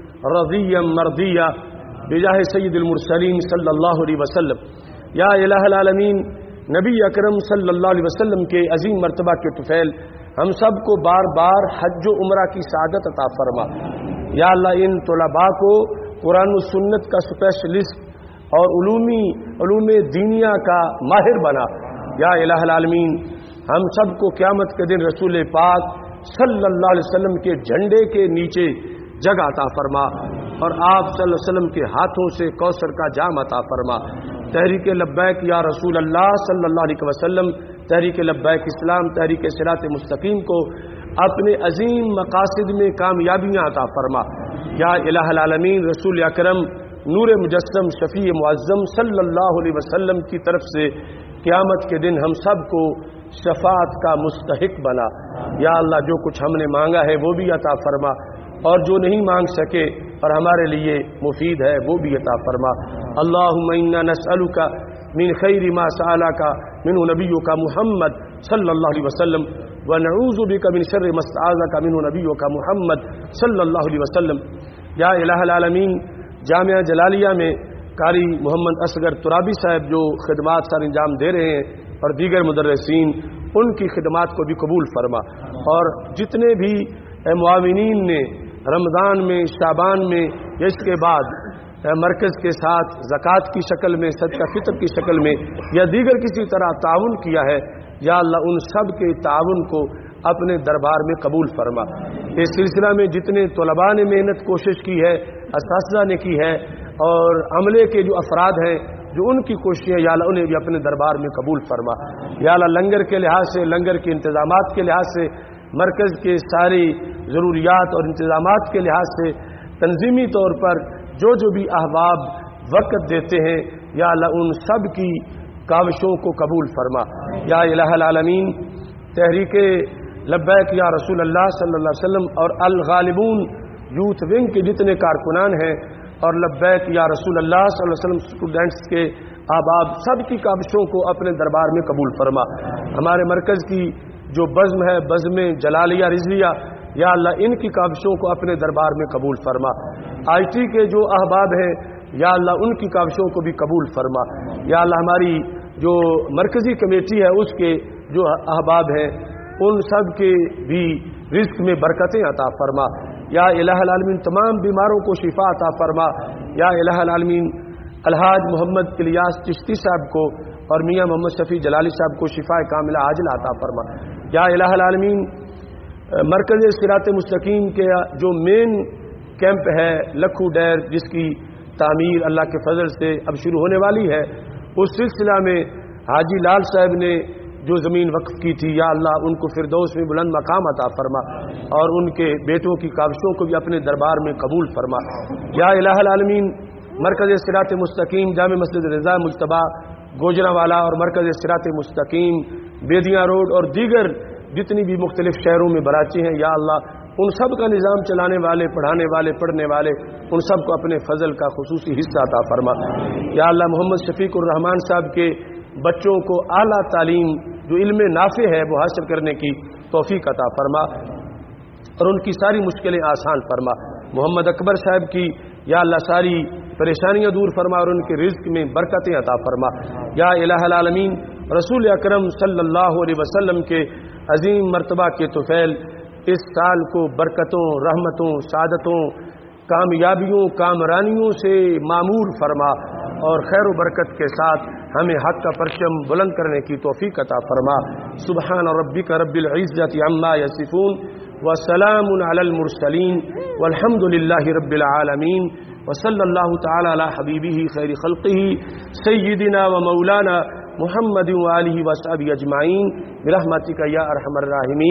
رضیا مرضیا بجاہ سید المرسلین صلی اللہ علیہ وسلم۔ یا الہ العالمین نبی اکرم صلی اللہ علیہ وسلم کے عظیم مرتبہ کے طفیل ہم سب کو بار بار حج و عمرہ کی سعادت عطا فرما۔ یا اللہ ان طلباء کو قرآن و سنت کا اسپیشلسٹ اور علوم دینیا کا ماہر بنا۔ یا الہ العالمین ہم سب کو قیامت کے دن رسول پاک صلی اللہ علیہ وسلم کے جھنڈے کے نیچے جگہ عطا فرما، اور آپ صلی اللہ علیہ وسلم کے ہاتھوں سے کوثر کا جام عطا فرما۔ تحریک لبیک یا رسول اللہ صلی اللہ علیہ وسلم، تحریک لبیک اسلام، تحریک صراط مستقیم کو اپنے عظیم مقاصد میں کامیابیاں عطا فرما۔ یا الہ العالمین رسول اکرم نور مجسم شفیع معظم صلی اللہ علیہ وسلم کی طرف سے قیامت کے دن ہم سب کو شفاعت کا مستحق بنا۔ یا اللہ جو کچھ ہم نے مانگا ہے وہ بھی عطا فرما، اور جو نہیں مانگ سکے اور ہمارے لیے مفید ہے وہ بھی عطا فرما۔ اللہم انا نسألک من خیر ما سألک منہ نبیک محمد صلی اللہ علیہ وسلم ونعوذ بک من شر ما استعاذک منہ نبیک محمد صلی اللہ علیہ وسلم۔ یا الہ العالمین جامعہ جلالیہ میں قاری محمد اصغر ترابی صاحب جو خدمات سر انجام دے رہے ہیں اور دیگر مدرسین ان کی خدمات کو بھی قبول فرما، اور جتنے بھی معاونین نے رمضان میں شعبان میں یا اس کے بعد مرکز کے ساتھ زکوٰۃ کی شکل میں صدقہ فطر کی شکل میں یا دیگر کسی طرح تعاون کیا ہے، یا اللہ ان سب کے تعاون کو اپنے دربار میں قبول فرما۔ اس سلسلہ میں جتنے طلباء نے محنت کوشش کی ہے، اساتذہ نے کی ہے، اور عملے کے جو افراد ہیں جو ان کی کوششیں، یا اللہ انہیں بھی اپنے دربار میں قبول فرما۔ یا اللہ لنگر کے لحاظ سے، لنگر کے انتظامات کے لحاظ سے، مرکز کے ساری ضروریات اور انتظامات کے لحاظ سے تنظیمی طور پر جو بھی احباب وقت دیتے ہیں، یا اللہ ان سب کی کاوشوں کو قبول فرما۔ یا الہ العالمین تحریک لبیک یا رسول اللہ صلی اللہ علیہ وسلم اور الغالبون یوتھ ونگ کے جتنے کارکنان ہیں، اور لبیک یا رسول اللہ صلی اللہ علیہ وسلم اسٹوڈنٹس کے احباب سب کی کاوشوں کو اپنے دربار میں قبول فرما۔ ہمارے مرکز کی جو بزم ہے، بزم جلالیہ رضویہ، یا اللہ ان کی کاوشوں کو اپنے دربار میں قبول فرما۔ آئی ٹی کے جو احباب ہیں، یا اللہ ان کی کاوشوں کو بھی قبول فرما۔ یا اللہ ہماری جو مرکزی کمیٹی ہے اس کے جو احباب ہیں ان سب کے بھی رزق میں برکتیں عطا فرما۔ یا الہ العالمین تمام بیماروں کو شفا عطا فرما۔ یا الہ العالمین الحاج محمد الیاس چشتی صاحب کو اور میاں محمد شفیع جلالی صاحب کو شفا کاملہ عاجلہ عطا فرما۔ یا الہ العالمین مرکز صراط مستقیم کے جو مین کیمپ ہے لکھو ڈیر، جس کی تعمیر اللہ کے فضل سے اب شروع ہونے والی ہے، اس سلسلہ میں حاجی لال صاحب نے جو زمین وقف کی تھی، یا اللہ ان کو فردوس میں بلند مقام عطا فرما، اور ان کے بیٹوں کی کاوشوں کو بھی اپنے دربار میں قبول فرما۔ یا الہ العالمین مرکز صراط مستقیم جامع مسجد رضا مجتبی گوجرانوالا اور مرکز صراط مستقیم بیدیاں روڈ اور دیگر جتنی بھی مختلف شہروں میں براچے ہیں، یا اللہ ان سب کا نظام چلانے والے، پڑھانے والے، پڑھنے والے، ان سب کو اپنے فضل کا خصوصی حصہ عطا فرما۔ یا اللہ محمد شفیق الرحمان صاحب کے بچوں کو اعلیٰ تعلیم جو علم نافع ہے وہ حاصل کرنے کی توفیق عطا فرما، اور ان کی ساری مشکلیں آسان فرما۔ محمد اکبر صاحب کی یا اللہ ساری پریشانیاں دور فرما اور ان کے رزق میں برکتیں عطا فرما۔ یا الہ العالمین رسول اکرم صلی اللہ علیہ وسلم کے عظیم مرتبہ کے طفیل اس سال کو برکتوں، رحمتوں، سعادتوں، کامیابیوں، کامرانیوں سے معمور فرما، اور خیر و برکت کے ساتھ ہمیں حق کا پرچم بلند کرنے کی توفیق عطا فرما. سبحان ربک رب العزت عما یصفون وسلام علی المرسلین والحمد للہ رب العالمین وصلی اللہ تعالی علی حبیبہ خیر خلقہ سیدنا و مولانا محمد وآلہ وصحبہ اجمعین برحمتک یا ارحم الراحمین.